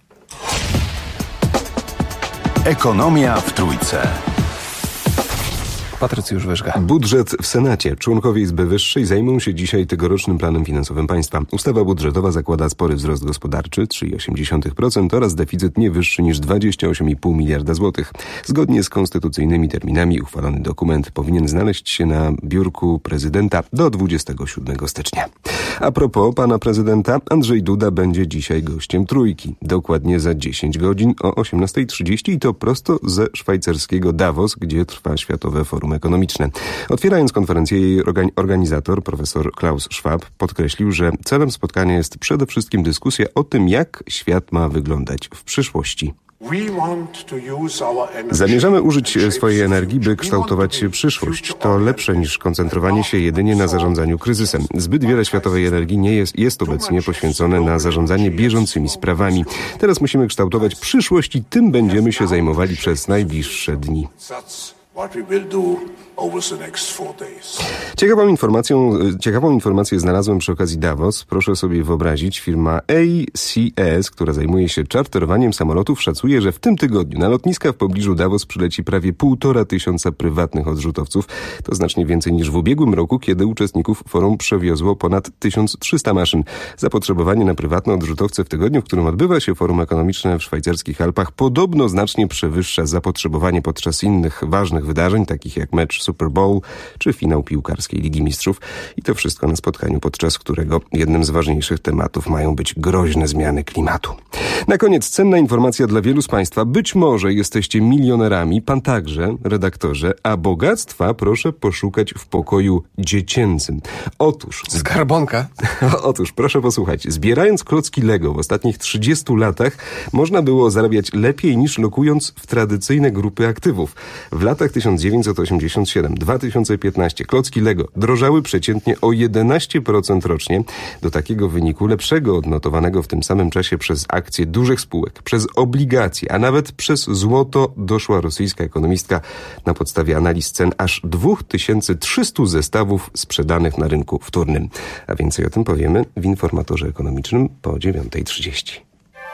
Ekonomia w Trójce. Patrycjusz Wyżga. Budżet w Senacie. Członkowie Izby Wyższej zajmą się dzisiaj tegorocznym planem finansowym państwa. Ustawa budżetowa zakłada spory wzrost gospodarczy trzy przecinek osiem procent oraz deficyt nie wyższy niż dwadzieścia osiem przecinek pięć miliarda złotych. Zgodnie z konstytucyjnymi terminami uchwalony dokument powinien znaleźć się na biurku prezydenta do dwudziestego siódmego stycznia. A propos pana prezydenta, Andrzej Duda będzie dzisiaj gościem Trójki. Dokładnie za dziesięć godzin o osiemnasta trzydzieści i to prosto ze szwajcarskiego Davos, gdzie trwa Światowe Forum Ekonomiczne. Otwierając konferencję, jej organizator, profesor Klaus Schwab, podkreślił, że celem spotkania jest przede wszystkim dyskusja o tym, jak świat ma wyglądać w przyszłości. Zamierzamy użyć swojej energii, by kształtować przyszłość. To lepsze niż koncentrowanie się jedynie na zarządzaniu kryzysem. Zbyt wiele światowej energii nie jest, jest obecnie poświęcone na zarządzanie bieżącymi sprawami. Teraz musimy kształtować przyszłość i tym będziemy się zajmowali przez najbliższe dni. Ciekawą informacją, ciekawą informację znalazłem przy okazji Davos. Proszę sobie wyobrazić, firma A C S, która zajmuje się czarterowaniem samolotów, szacuje, że w tym tygodniu na lotniska w pobliżu Davos przyleci prawie półtora tysiąca prywatnych odrzutowców. To znacznie więcej niż w ubiegłym roku, kiedy uczestników forum przewiozło ponad tysiąc trzysta maszyn. Zapotrzebowanie na prywatne odrzutowce w tygodniu, w którym odbywa się forum ekonomiczne w szwajcarskich Alpach, podobno znacznie przewyższa zapotrzebowanie podczas innych ważnych ważnych wydarzeń, takich jak mecz Super Bowl czy finał piłkarskiej Ligi Mistrzów. I to wszystko na spotkaniu, podczas którego jednym z ważniejszych tematów mają być groźne zmiany klimatu. Na koniec cenna informacja dla wielu z Państwa. Być może jesteście milionerami, pan także, redaktorze, a bogactwa proszę poszukać w pokoju dziecięcym. Otóż... Skarbonka. Otóż, proszę posłuchać. Zbierając klocki Lego w ostatnich trzydziestu latach można było zarabiać lepiej niż lokując w tradycyjne grupy aktywów. W latach tysiąc dziewięćset osiemdziesiąt siedem do dwa tysiące piętnaście klocki Lego drożały przeciętnie o jedenaście procent rocznie. Do takiego wyniku, lepszego odnotowanego w tym samym czasie przez akcje dużych spółek, przez obligacje, a nawet przez złoto, doszła rosyjska ekonomistka na podstawie analiz cen aż dwa tysiące trzysta zestawów sprzedanych na rynku wtórnym. A więcej o tym powiemy w Informatorze Ekonomicznym po dziewiątej trzydzieści.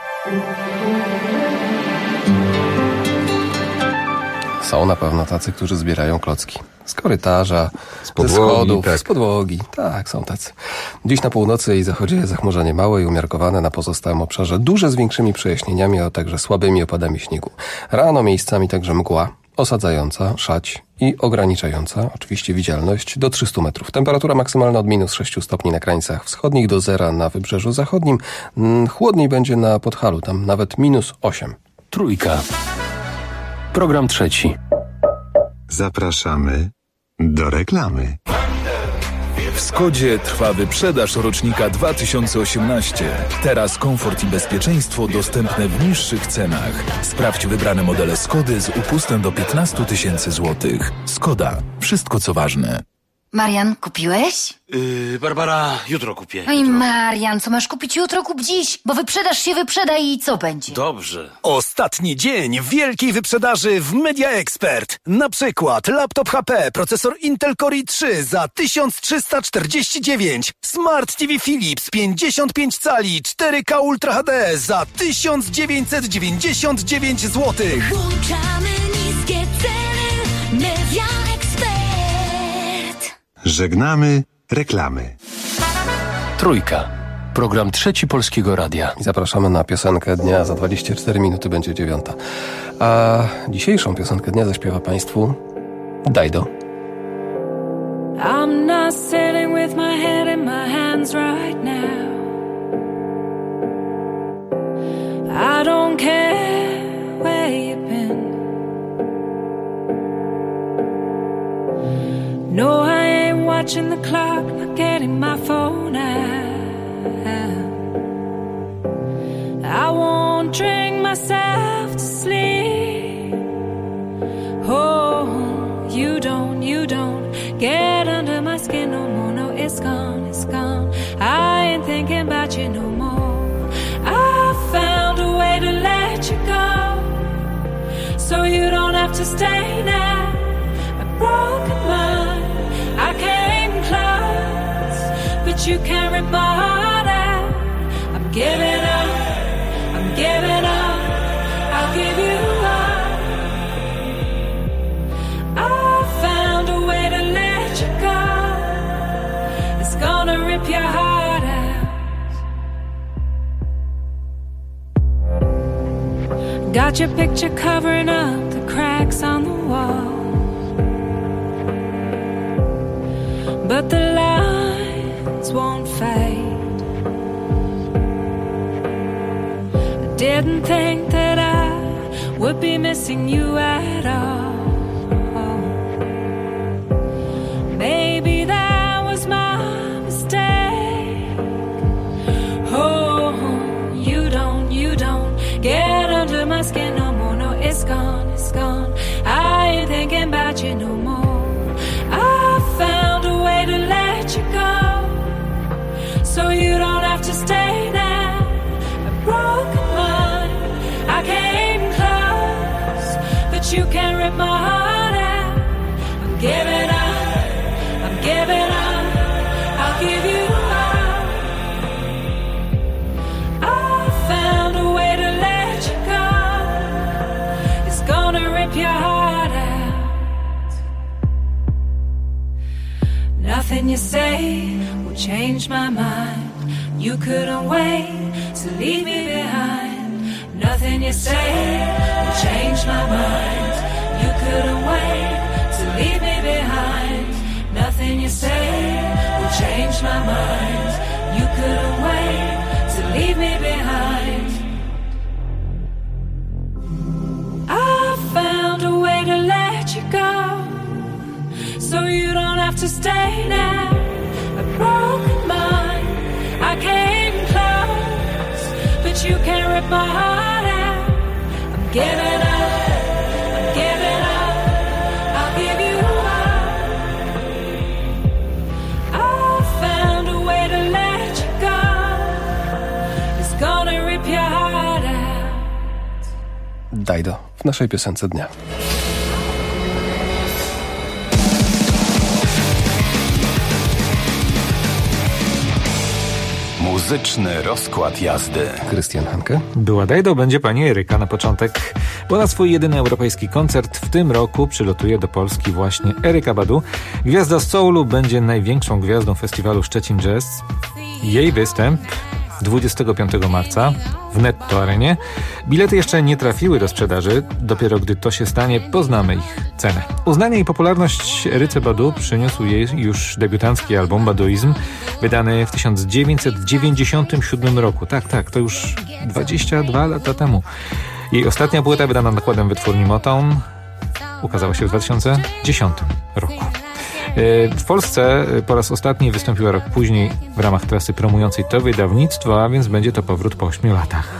Są na pewno tacy, którzy zbierają klocki. Z korytarza, z podłogi, ze schodów, tak. z podłogi. Tak, są tacy. Dziś na północy i zachodzie zachmurzenie małe i umiarkowane, na pozostałym obszarze duże z większymi przejaśnieniami, a także słabymi opadami śniegu. Rano miejscami także mgła osadzająca, szać i ograniczająca oczywiście widzialność do trzystu metrów. Temperatura maksymalna od minus sześciu stopni na krańcach wschodnich do zera na wybrzeżu zachodnim. Chłodniej będzie na Podhalu, tam nawet minus osiem. Trójka. Program trzeci. Zapraszamy do reklamy. W Skodzie trwa wyprzedaż rocznika dwa tysiące osiemnaście. Teraz komfort i bezpieczeństwo dostępne w niższych cenach. Sprawdź wybrane modele Skody z upustem do piętnaście tysięcy złotych. Skoda. Wszystko co ważne. Marian, kupiłeś? Yy, Barbara, jutro kupię. Oj, Marian, co masz kupić jutro, kup dziś, bo wyprzedaż się wyprzeda i co będzie? Dobrze. Ostatni dzień wielkiej wyprzedaży w Media Expert. Na przykład laptop H P, procesor Intel Core i trzy za tysiąc trzysta czterdzieści dziewięć. Smart T V Philips pięćdziesiąt pięć cali cztery K Ultra H D za tysiąc dziewięćset dziewięćdziesiąt dziewięć złotych. Włączamy niskie ceny. Media Expert. Żegnamy reklamy. Trójka. Program trzeci Polskiego Radia. I zapraszamy na piosenkę dnia. Za dwadzieścia cztery minuty będzie dziewiąta. A dzisiejszą piosenkę dnia zaśpiewa Państwu Dajdo. I'm not sitting with my head in my hands right now. I don't care where you've been. No, I ain't watching the clock, not getting my phone out. I won't drink myself to sleep. Oh, you don't, you don't get under my skin no more. No, it's gone, it's gone. I ain't thinking about you no more. I found a way to let you go, so you don't have to stay now. A broken mind, I came close, but you can't rip my heart out. I'm giving up, I'm giving up, I'll give you up. I found a way to let you go. It's gonna rip your heart out. Got your picture covering up the cracks on the wall, but the lines won't fade. I didn't think that I would be missing you at all. Maybe that was my mistake. Oh, you don't, you don't get under my skin no more. No, it's gone, it's gone. I ain't thinking about you no more. I found a way to let you go, so you don't have to stay now. A broken mind, I came close, but you can't rip my heart out. I'm giving up, I'm giving up, I'll give you up. I found a way to let you go. It's gonna rip your heart out. Nothing you say will change my mind. You couldn't wait to leave me behind. Nothing you say will change my mind. You couldn't wait to stay now. A broken mind, I came close, but you can't rip my heart out. I'm giving up, I'm giving up, I'll give you up. I found a way to let you go. It's gonna rip your heart out. Dajdo w naszej piosence dnia. Muzyczny rozkład jazdy. Krystian Hanke. Była Dajdo, będzie pani Eryka na początek, bo na swój jedyny europejski koncert w tym roku przylotuje do Polski właśnie Eryka Badu. Gwiazda z soulu będzie największą gwiazdą festiwalu Szczecin Jazz. Jej występ dwudziestego piątego marca w Netto Arenie. Bilety jeszcze nie trafiły do sprzedaży. Dopiero gdy to się stanie, poznamy ich cenę. Uznanie i popularność Eryce Badu przyniósł jej już debiutancki album Baduizm, wydany w tysiąc dziewięćset dziewięćdziesiątym siódmym roku. Tak, tak, to już dwadzieścia dwa lata temu. Jej ostatnia płyta, wydana nakładem wytwórni Motown, ukazała się w dwa tysiące dziesiątym roku. W Polsce po raz ostatni wystąpiła rok później w ramach trasy promującej to wydawnictwo, a więc będzie to powrót po ośmiu latach.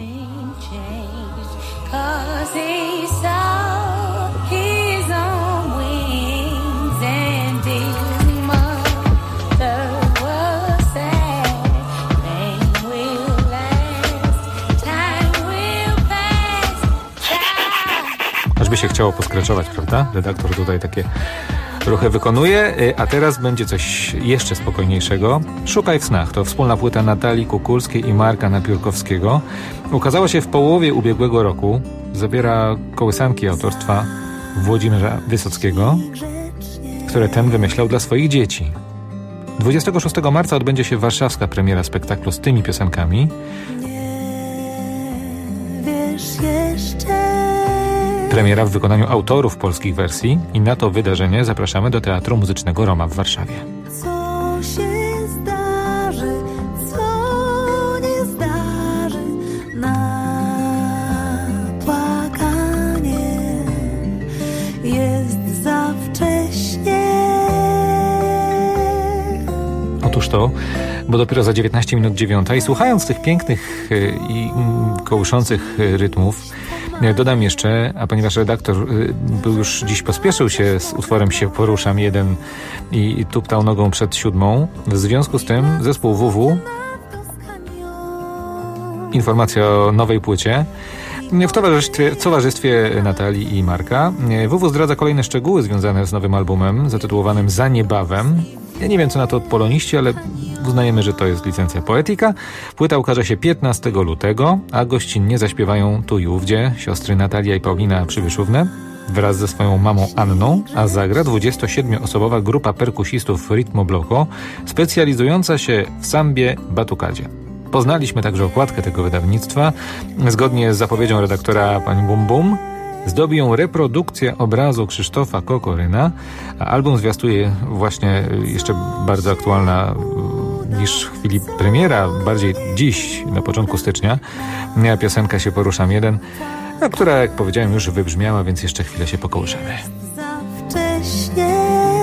Ażby się chciało poskraczować, prawda? Redaktor tutaj takie ruchy wykonuje, a teraz będzie coś jeszcze spokojniejszego. Szukaj w snach. To wspólna płyta Natalii Kukulskiej i Marka Napiórkowskiego. Ukazała się w połowie ubiegłego roku. Zawiera kołysanki autorstwa Włodzimierza Wysockiego, które ten wymyślał dla swoich dzieci. dwudziestego szóstego marca odbędzie się warszawska premiera spektaklu z tymi piosenkami. Premiera w wykonaniu autorów polskich wersji i na to wydarzenie zapraszamy do Teatru Muzycznego Roma w Warszawie. Co się zdarzy, co nie zdarzy, na płakanie jest za wcześnie. Otóż to, bo dopiero za dziewiętnaście minut dziewiąta i słuchając tych pięknych i kołyszących rytmów, dodam jeszcze, a ponieważ redaktor był już dziś pospieszył się z utworem Się poruszam jeden i tuptał nogą przed siódmą, w związku z tym zespół W W, informacja o nowej płycie, w towarzystwie, w towarzystwie Natalii i Marka. W W zdradza kolejne szczegóły związane z nowym albumem zatytułowanym Za niebawem. Ja nie wiem, co na to poloniści, ale uznajemy, że to jest licencja poetyka. Płyta ukaże się piętnastego lutego, a gościnnie zaśpiewają tu i ówdzie siostry Natalia i Paulina Przybyszówne wraz ze swoją mamą Anną, a zagra dwudziestosiedmioosobowa grupa perkusistów Ritmo Bloko, specjalizująca się w sambie batukadzie. Poznaliśmy także okładkę tego wydawnictwa. Zgodnie z zapowiedzią redaktora pani Bum Bum, zdobi ją reprodukcja obrazu Krzysztofa Kokoryna, a album zwiastuje właśnie jeszcze bardzo aktualna niż w chwili premiera, bardziej dziś, na początku stycznia, piosenka Się poruszam jeden, a która, jak powiedziałem, już wybrzmiała, więc jeszcze chwilę się pokołyszemy. Za wcześnie.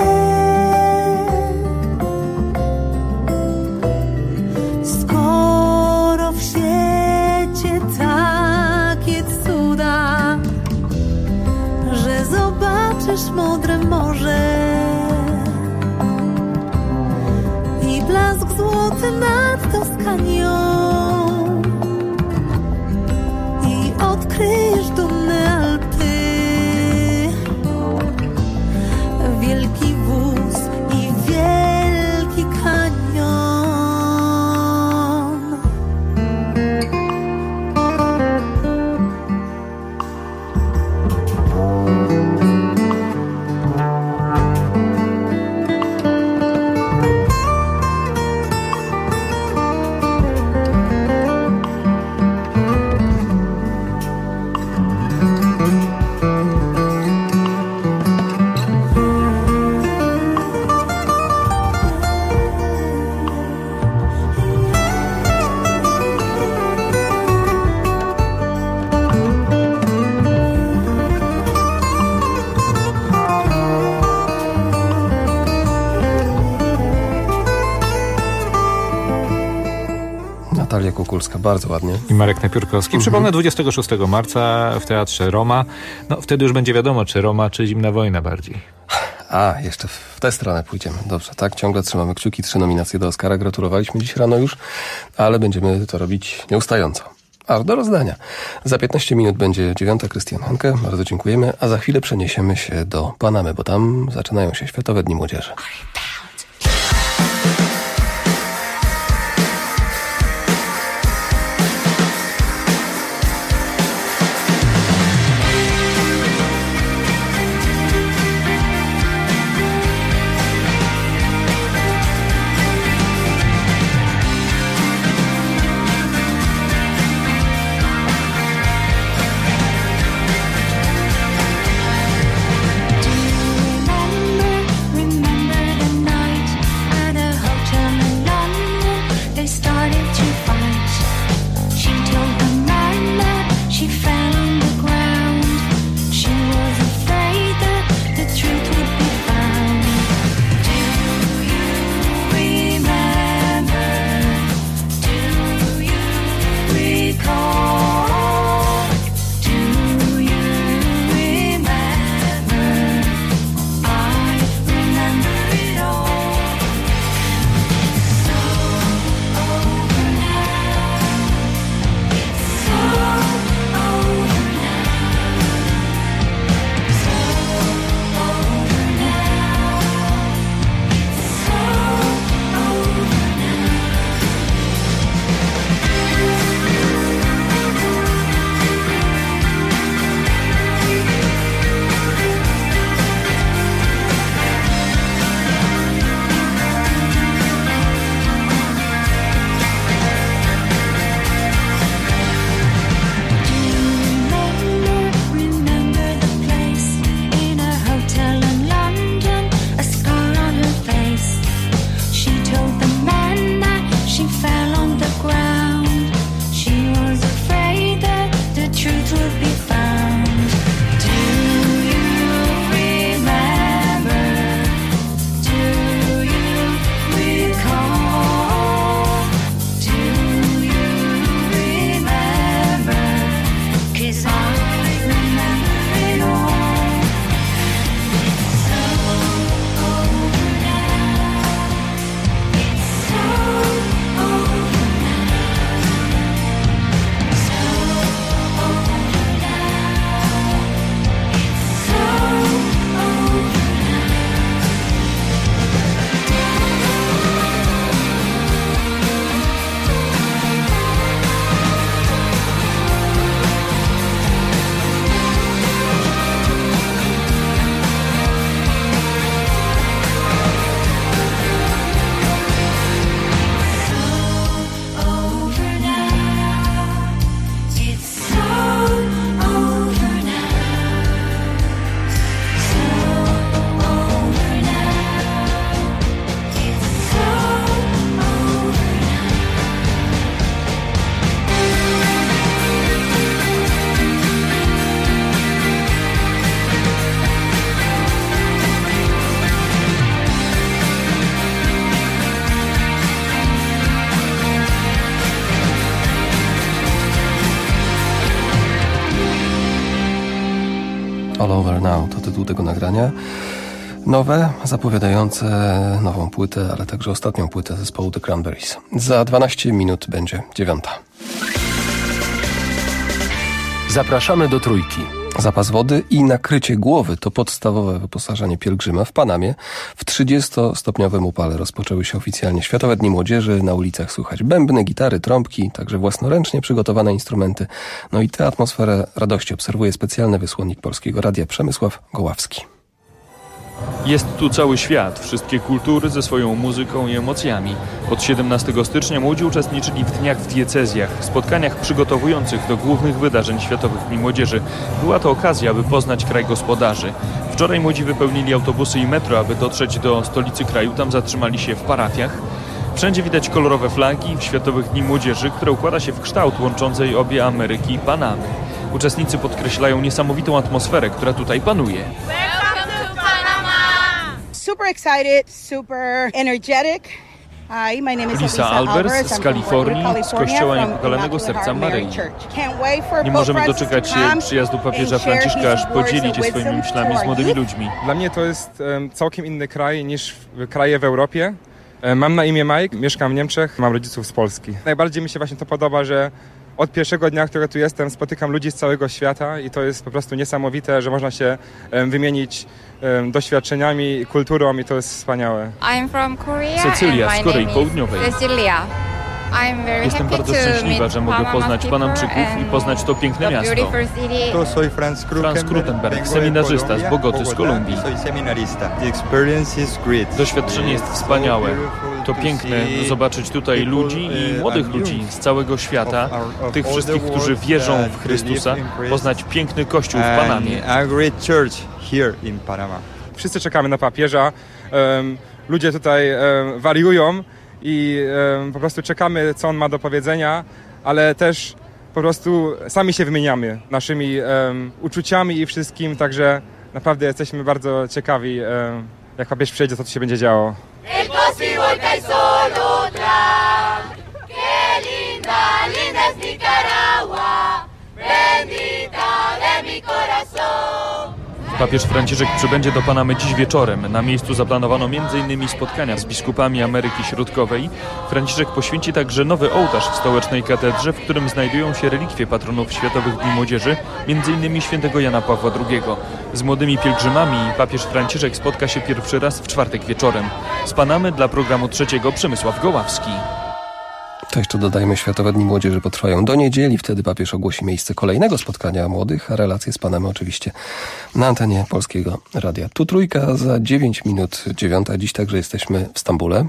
Skoro w świecie takie cuda, że zobaczysz modre morze i blask złoty nad Toskanią i odkryjesz dumne Alpy, wielki wóz i wielki kanion. Kukulska, bardzo ładnie. I Marek Napiórkowski. Przypomnę, dwudziestego szóstego marca w Teatrze Roma. No wtedy już będzie wiadomo, czy Roma, czy Zimna Wojna bardziej. A, jeszcze w tę stronę pójdziemy. Dobrze, tak? Ciągle trzymamy kciuki. Trzy nominacje do Oscara. Gratulowaliśmy dziś rano już, ale będziemy to robić nieustająco. Aż do rozdania. Za piętnaście minut będzie dziewiąta. Krystian Hanke. Bardzo dziękujemy. A za chwilę przeniesiemy się do Panamy, bo tam zaczynają się Światowe Dni Młodzieży. All Over Now to tytuł tego nagrania. Nowe, zapowiadające nową płytę, ale także ostatnią płytę zespołu The Cranberries. Za dwanaście minut będzie dziewiąta. Zapraszamy do Trójki. Zapas wody i nakrycie głowy to podstawowe wyposażenie pielgrzyma. W Panamie w trzydziestostopniowym upale rozpoczęły się oficjalnie Światowe Dni Młodzieży. Na ulicach słychać bębny, gitary, trąbki, także własnoręcznie przygotowane instrumenty. No i tę atmosferę radości obserwuje specjalny wysłannik Polskiego Radia Przemysław Goławski. Jest tu cały świat, wszystkie kultury ze swoją muzyką i emocjami. Od siedemnastego stycznia młodzi uczestniczyli w dniach w diecezjach, spotkaniach przygotowujących do głównych wydarzeń Światowych Dni Młodzieży. Była to okazja, aby poznać kraj gospodarzy. Wczoraj młodzi wypełnili autobusy i metro, aby dotrzeć do stolicy kraju. Tam zatrzymali się w parafiach. Wszędzie widać kolorowe flagi Światowych Dni Młodzieży, które układa się w kształt łączącej obie Ameryki i Panamy. Uczestnicy podkreślają niesamowitą atmosferę, która tutaj panuje. Super excited, super energetic. Hi, my name is Lisa Albers z Kalifornii, z Kościoła Niepokalanego Serca Maryi. Nie możemy doczekać się przyjazdu papieża Franciszka, aż podzielić się swoimi myślami z młodymi ludźmi. Dla mnie to jest um, całkiem inny kraj niż kraje w Europie. Um, mam na imię Mike, mieszkam w Niemczech, mam rodziców z Polski. Najbardziej mi się właśnie to podoba, że od pierwszego dnia, którego tu jestem, spotykam ludzi z całego świata i to jest po prostu niesamowite, że można się um, wymienić um, doświadczeniami, kulturą i to jest wspaniałe. I'm from Korea. Cecylia z Korei Południowej. Cecilia. I'm very Jestem happy bardzo to szczęśliwa, że mogę meet poznać Panama Panamczyków people i poznać to piękne and miasto. beautiful city. To soy Franz Krutenberg, Franz Krutenberg, seminarzysta z Bogoty, z Kolumbii. Soy seminarista. The experience is great. Doświadczenie jest wspaniałe. To piękne zobaczyć tutaj ludzi i młodych ludzi z całego świata, tych wszystkich, którzy wierzą w Chrystusa, poznać piękny kościół w Panamie. A great church here in Panama. Wszyscy czekamy na papieża, um, ludzie tutaj um, wariują i um, po prostu czekamy, co on ma do powiedzenia, ale też po prostu sami się wymieniamy naszymi um, uczuciami i wszystkim, także naprawdę jesteśmy bardzo ciekawi, um, jak papież przyjdzie, co tu się będzie działo. El posible cae solo track. Qué linda, linda es Nicaragua. Bendita de mi corazón. Papież Franciszek przybędzie do Panamy dziś wieczorem. Na miejscu zaplanowano między innymi spotkania z biskupami Ameryki Środkowej. Franciszek poświęci także nowy ołtarz w stołecznej katedrze, w którym znajdują się relikwie patronów Światowych Dni Młodzieży, między innymi świętego Jana Pawła drugiego. Z młodymi pielgrzymami papież Franciszek spotka się pierwszy raz w czwartek wieczorem. Z Panamy dla programu Trzeciego Przemysław Goławski. To jeszcze dodajmy, Światowe Dni Młodzieży potrwają do niedzieli. Wtedy papież ogłosi miejsce kolejnego spotkania młodych, a relacje z Panamy oczywiście na antenie Polskiego Radia. Tu Trójka za dziewięć minut dziewiąta. Dziś także jesteśmy w Stambule.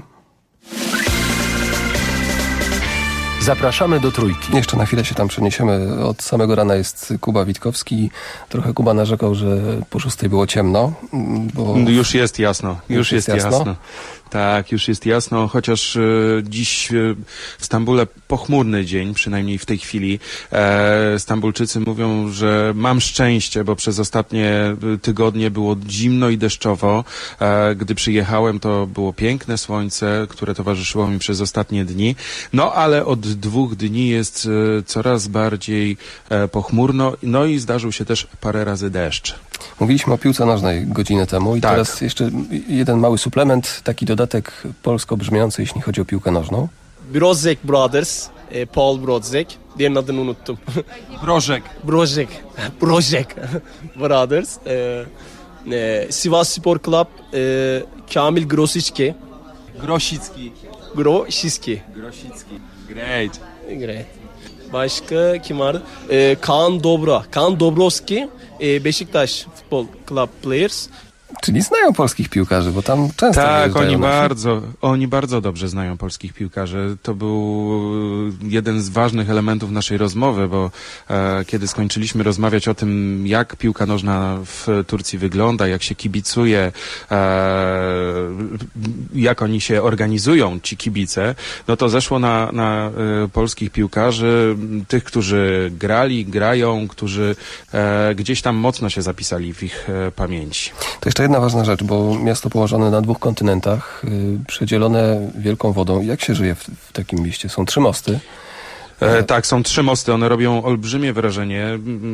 Zapraszamy do Trójki. Jeszcze na chwilę się tam przeniesiemy. Od samego rana jest Kuba Witkowski. Trochę Kuba narzekał, że po szóstej było ciemno. Bo... Już jest jasno. Już, już jest, jest jasno. jasno. Tak, już jest jasno, chociaż e, dziś e, w Stambule pochmurny dzień, przynajmniej w tej chwili. E, Stambulczycy mówią, że mam szczęście, bo przez ostatnie tygodnie było zimno i deszczowo. E, gdy przyjechałem, to było piękne słońce, które towarzyszyło mi przez ostatnie dni. No, ale od dwóch dni jest e, coraz bardziej e, pochmurno, no i zdarzył się też parę razy deszcz. Mówiliśmy o piłce nożnej godzinę temu i tak. Teraz jeszcze jeden mały suplement, taki dodatek polsko brzmiący, jeśli chodzi o piłkę nożną. Brodzek Brothers, e, Paul Brodzek, diğerinin adını unuttum. Brożek. Brożek, Brożek Brothers, e, e, Sivas Spor Club, e, Kamil Grosicki. Grosicki. Grosicki. Grosicki. Great. Great. Başka kim vardı? E, Kaan Dobra, Kaan Dobrowski, e, Beşiktaş Futbol Club Players. Czyli znają polskich piłkarzy, bo tam często Tak, oni nasi. bardzo, oni bardzo dobrze znają polskich piłkarzy. To był jeden z ważnych elementów naszej rozmowy, bo e, kiedy skończyliśmy rozmawiać o tym, jak piłka nożna w Turcji wygląda, jak się kibicuje, e, jak oni się organizują, ci kibice, no to zeszło na, na e, polskich piłkarzy, tych, którzy grali, grają, którzy e, gdzieś tam mocno się zapisali w ich e, pamięci. To jeszcze jedna ważna rzecz, bo miasto położone na dwóch kontynentach, yy, przedzielone wielką wodą. Jak się żyje w, w takim mieście? Są trzy mosty. E, tak, są trzy mosty, one robią olbrzymie wrażenie.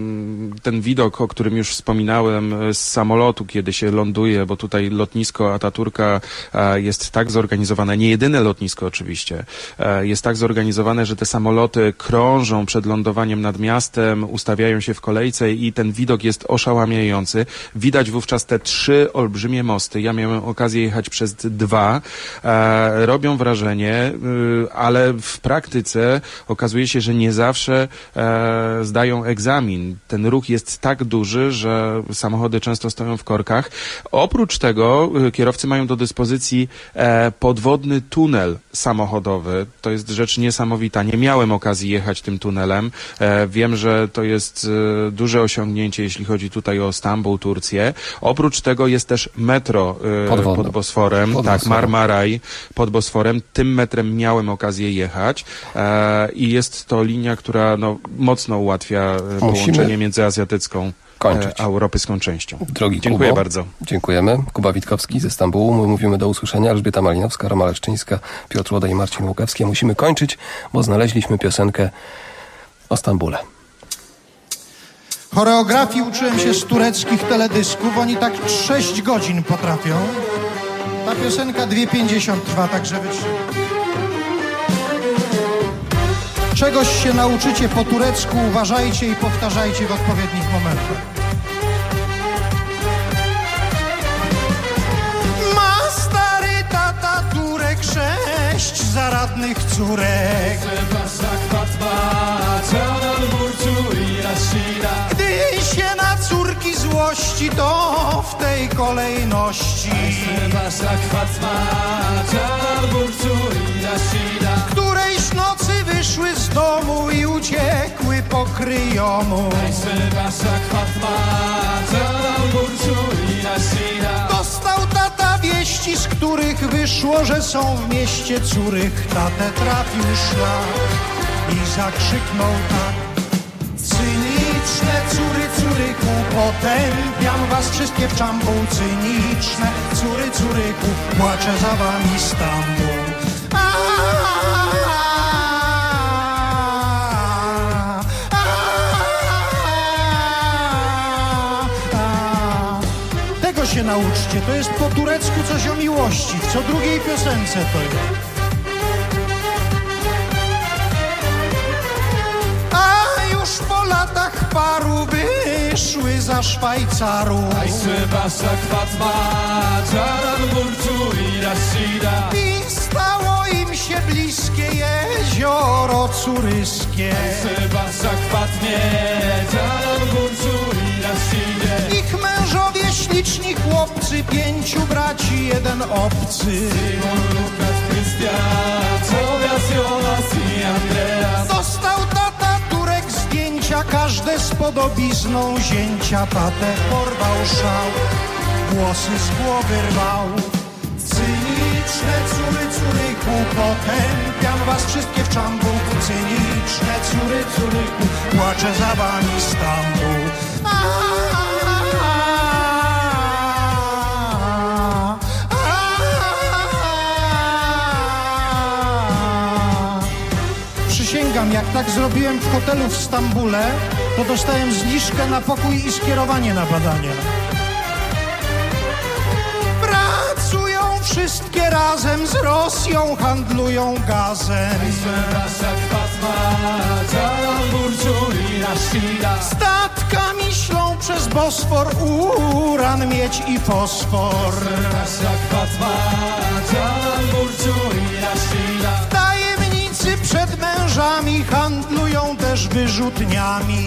Ten widok, o którym już wspominałem z samolotu, kiedy się ląduje, bo tutaj lotnisko Ataturka e, jest tak zorganizowane, nie jedyne lotnisko oczywiście, e, jest tak zorganizowane, że te samoloty krążą przed lądowaniem nad miastem, ustawiają się w kolejce i ten widok jest oszałamiający. Widać wówczas te trzy olbrzymie mosty. Ja miałem okazję jechać przez dwa. E, robią wrażenie, e, ale w praktyce okazuje Okazuje się, że nie zawsze e, zdają egzamin. Ten ruch jest tak duży, że samochody często stoją w korkach. Oprócz tego e, kierowcy mają do dyspozycji e, podwodny tunel samochodowy. To jest rzecz niesamowita. Nie miałem okazji jechać tym tunelem. E, wiem, że to jest e, duże osiągnięcie, jeśli chodzi tutaj o Stambuł, Turcję. Oprócz tego jest też metro e, pod Bosforem. Pod tak, Marmaraj pod Bosforem. Tym metrem miałem okazję jechać e, i jest to linia, która no, mocno ułatwia Musimy... połączenie międzyazjatycką. kończyć. e, europejską częścią. Drogi Dziękuję Kubo, bardzo. Dziękujemy. Kuba Witkowski ze Stambułu. My mówimy do usłyszenia. Elżbieta Malinowska, Roma Leszczyńska, Piotr Łoda i Marcin Łukawski. Musimy kończyć, bo znaleźliśmy piosenkę o Stambule. Choreografii uczyłem się z tureckich teledysków. Oni tak sześć godzin potrafią. Ta piosenka dwie pięćdziesiąt trwa, także wytrzymaj. Czegoś się nauczycie po turecku, uważajcie i powtarzajcie w odpowiednich momentach. Ma stary tata Turek sześć zaradnych córek. Gdy się na córki złości, to w tej kolejności. Którejś nocy wyszły z domu i uciekły po kryjomu. Dostał tata wieści, z których wyszło, że są w mieście córych. Tatę trafił szlak i zakrzyknął tak: cyniczne córy córyku, potępiam was wszystkie w czambu. Cyniczne córy córyku, płaczę za wami Stambul. Tego się nauczcie, to jest po turecku coś o miłości, w co drugiej piosence to jest. A już po latach paru wyszły za Szwajcarów. I stało im się bliskie jezioro córyskie. Ich mężowie śliczni chłopcy, pięciu braci, jeden obcy. Dostał tata Turek zdjęcia, każde z podobizną zięcia. Tatę porwał szał, włosy z głowy rwał. Cyniczne córy córyku, potępiam was wszystkie w czambu. Cyniczne córy córyku, płaczę za wami Stambul. Przysięgam, jak tak zrobiłem w hotelu w Stambule, to dostałem zniżkę na pokój i skierowanie na badania. Pracują wszystkie razem, z Rosją handlują gazem. Statkami ślą przez Bosfor uran, miedź i fosfor. Tajemnicy przed mężami handlują też wyrzutniami.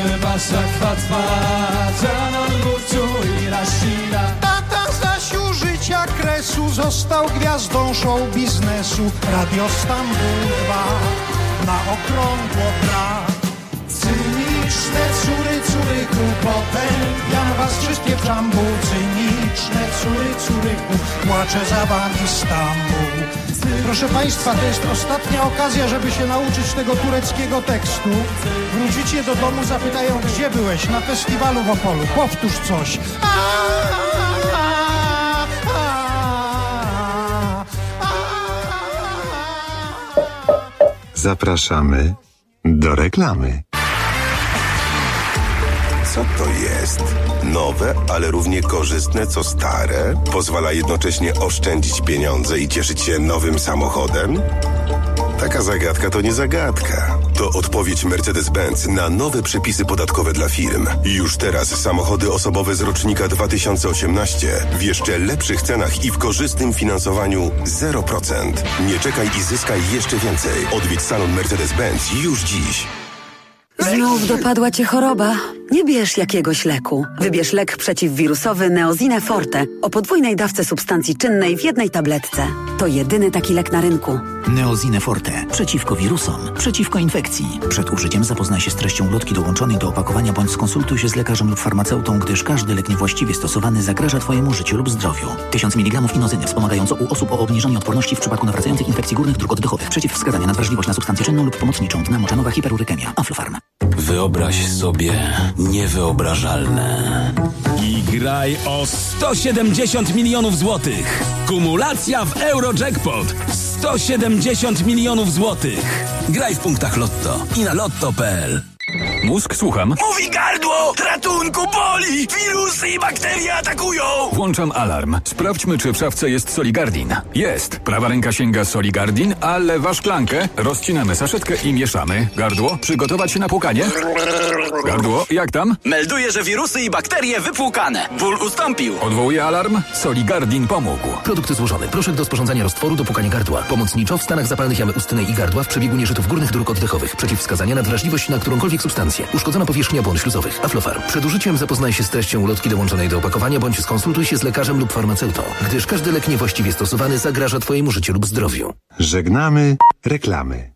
Tata zaś u życia kresu został gwiazdą show biznesu. Radio Stambul dwa na okrągło gra. Cyniczne córy córyku, potępiam was wszystkie w czambu. Cyniczne córy córyku, płaczę za wami Stambul. Proszę państwa, to jest ostatnia okazja, żeby się nauczyć tego tureckiego tekstu. Wrócicie do domu, zapytają, gdzie byłeś? Na festiwalu w Opolu. Powtórz coś. Zapraszamy do reklamy. Co to jest? Nowe, ale równie korzystne co stare? Pozwala jednocześnie oszczędzić pieniądze i cieszyć się nowym samochodem? Taka zagadka to nie zagadka. To odpowiedź Mercedes-Benz na nowe przepisy podatkowe dla firm. Już teraz samochody osobowe z rocznika dwa tysiące osiemnaście w jeszcze lepszych cenach i w korzystnym finansowaniu zero procent. Nie czekaj i zyskaj jeszcze więcej. Odwiedź salon Mercedes-Benz już dziś. Znów dopadła cię choroba? Nie bierz jakiegoś leku. Wybierz lek przeciwwirusowy Neosine Forte o podwójnej dawce substancji czynnej w jednej tabletce. To jedyny taki lek na rynku. Neosine Forte. Przeciwko wirusom. Przeciwko infekcji. Przed użyciem zapoznaj się z treścią ulotki dołączonej do opakowania bądź skonsultuj się z lekarzem lub farmaceutą, gdyż każdy lek niewłaściwie stosowany zagraża twojemu życiu lub zdrowiu. tysiąc miligramów inozyny wspomagająco u osób o obniżonej odporności w przypadku nawracających infekcji górnych dróg oddechowych. Przeciwwskazania na wrażliwość na substancję czynną lub pomocniczą dna moczanowa hiperurykemia. Aflofarm. Wyobraź sobie niewyobrażalne. I graj o sto siedemdziesiąt milionów złotych. Kumulacja w Eurojackpot. sto siedemdziesiąt milionów złotych. Graj w punktach Lotto i na lotto kropka p l. Mózg, słucham. Mówi gardło! Ratunku, boli! Wirusy i bakterie atakują! Włączam alarm. Sprawdźmy, czy w szafce jest Soligardin. Jest. Prawa ręka sięga Soligardin, a lewa szklankę. Rozcinamy saszetkę i mieszamy. Gardło, przygotować się na płukanie. Gardło, jak tam? Melduję, że wirusy i bakterie wypłukane. Ból ustąpił. Odwołuję alarm. Soligardin pomógł. Produkt złożony. Proszek do sporządzania roztworu do płukania gardła. Pomocniczo w stanach zapalnych jamy ustnej i gardła w przebiegu nieżytów górnych dróg oddechowych. Przeciwwskazania na wrażliwość na którąkolwiek substancję. Uszkodzona powierzchnia błon śluzowych. Aflofarm. Przed użyciem zapoznaj się z treścią ulotki dołączonej do opakowania bądź skonsultuj się z lekarzem lub farmaceutą, gdyż każdy lek niewłaściwie stosowany zagraża Twojemu życiu lub zdrowiu. Żegnamy reklamy.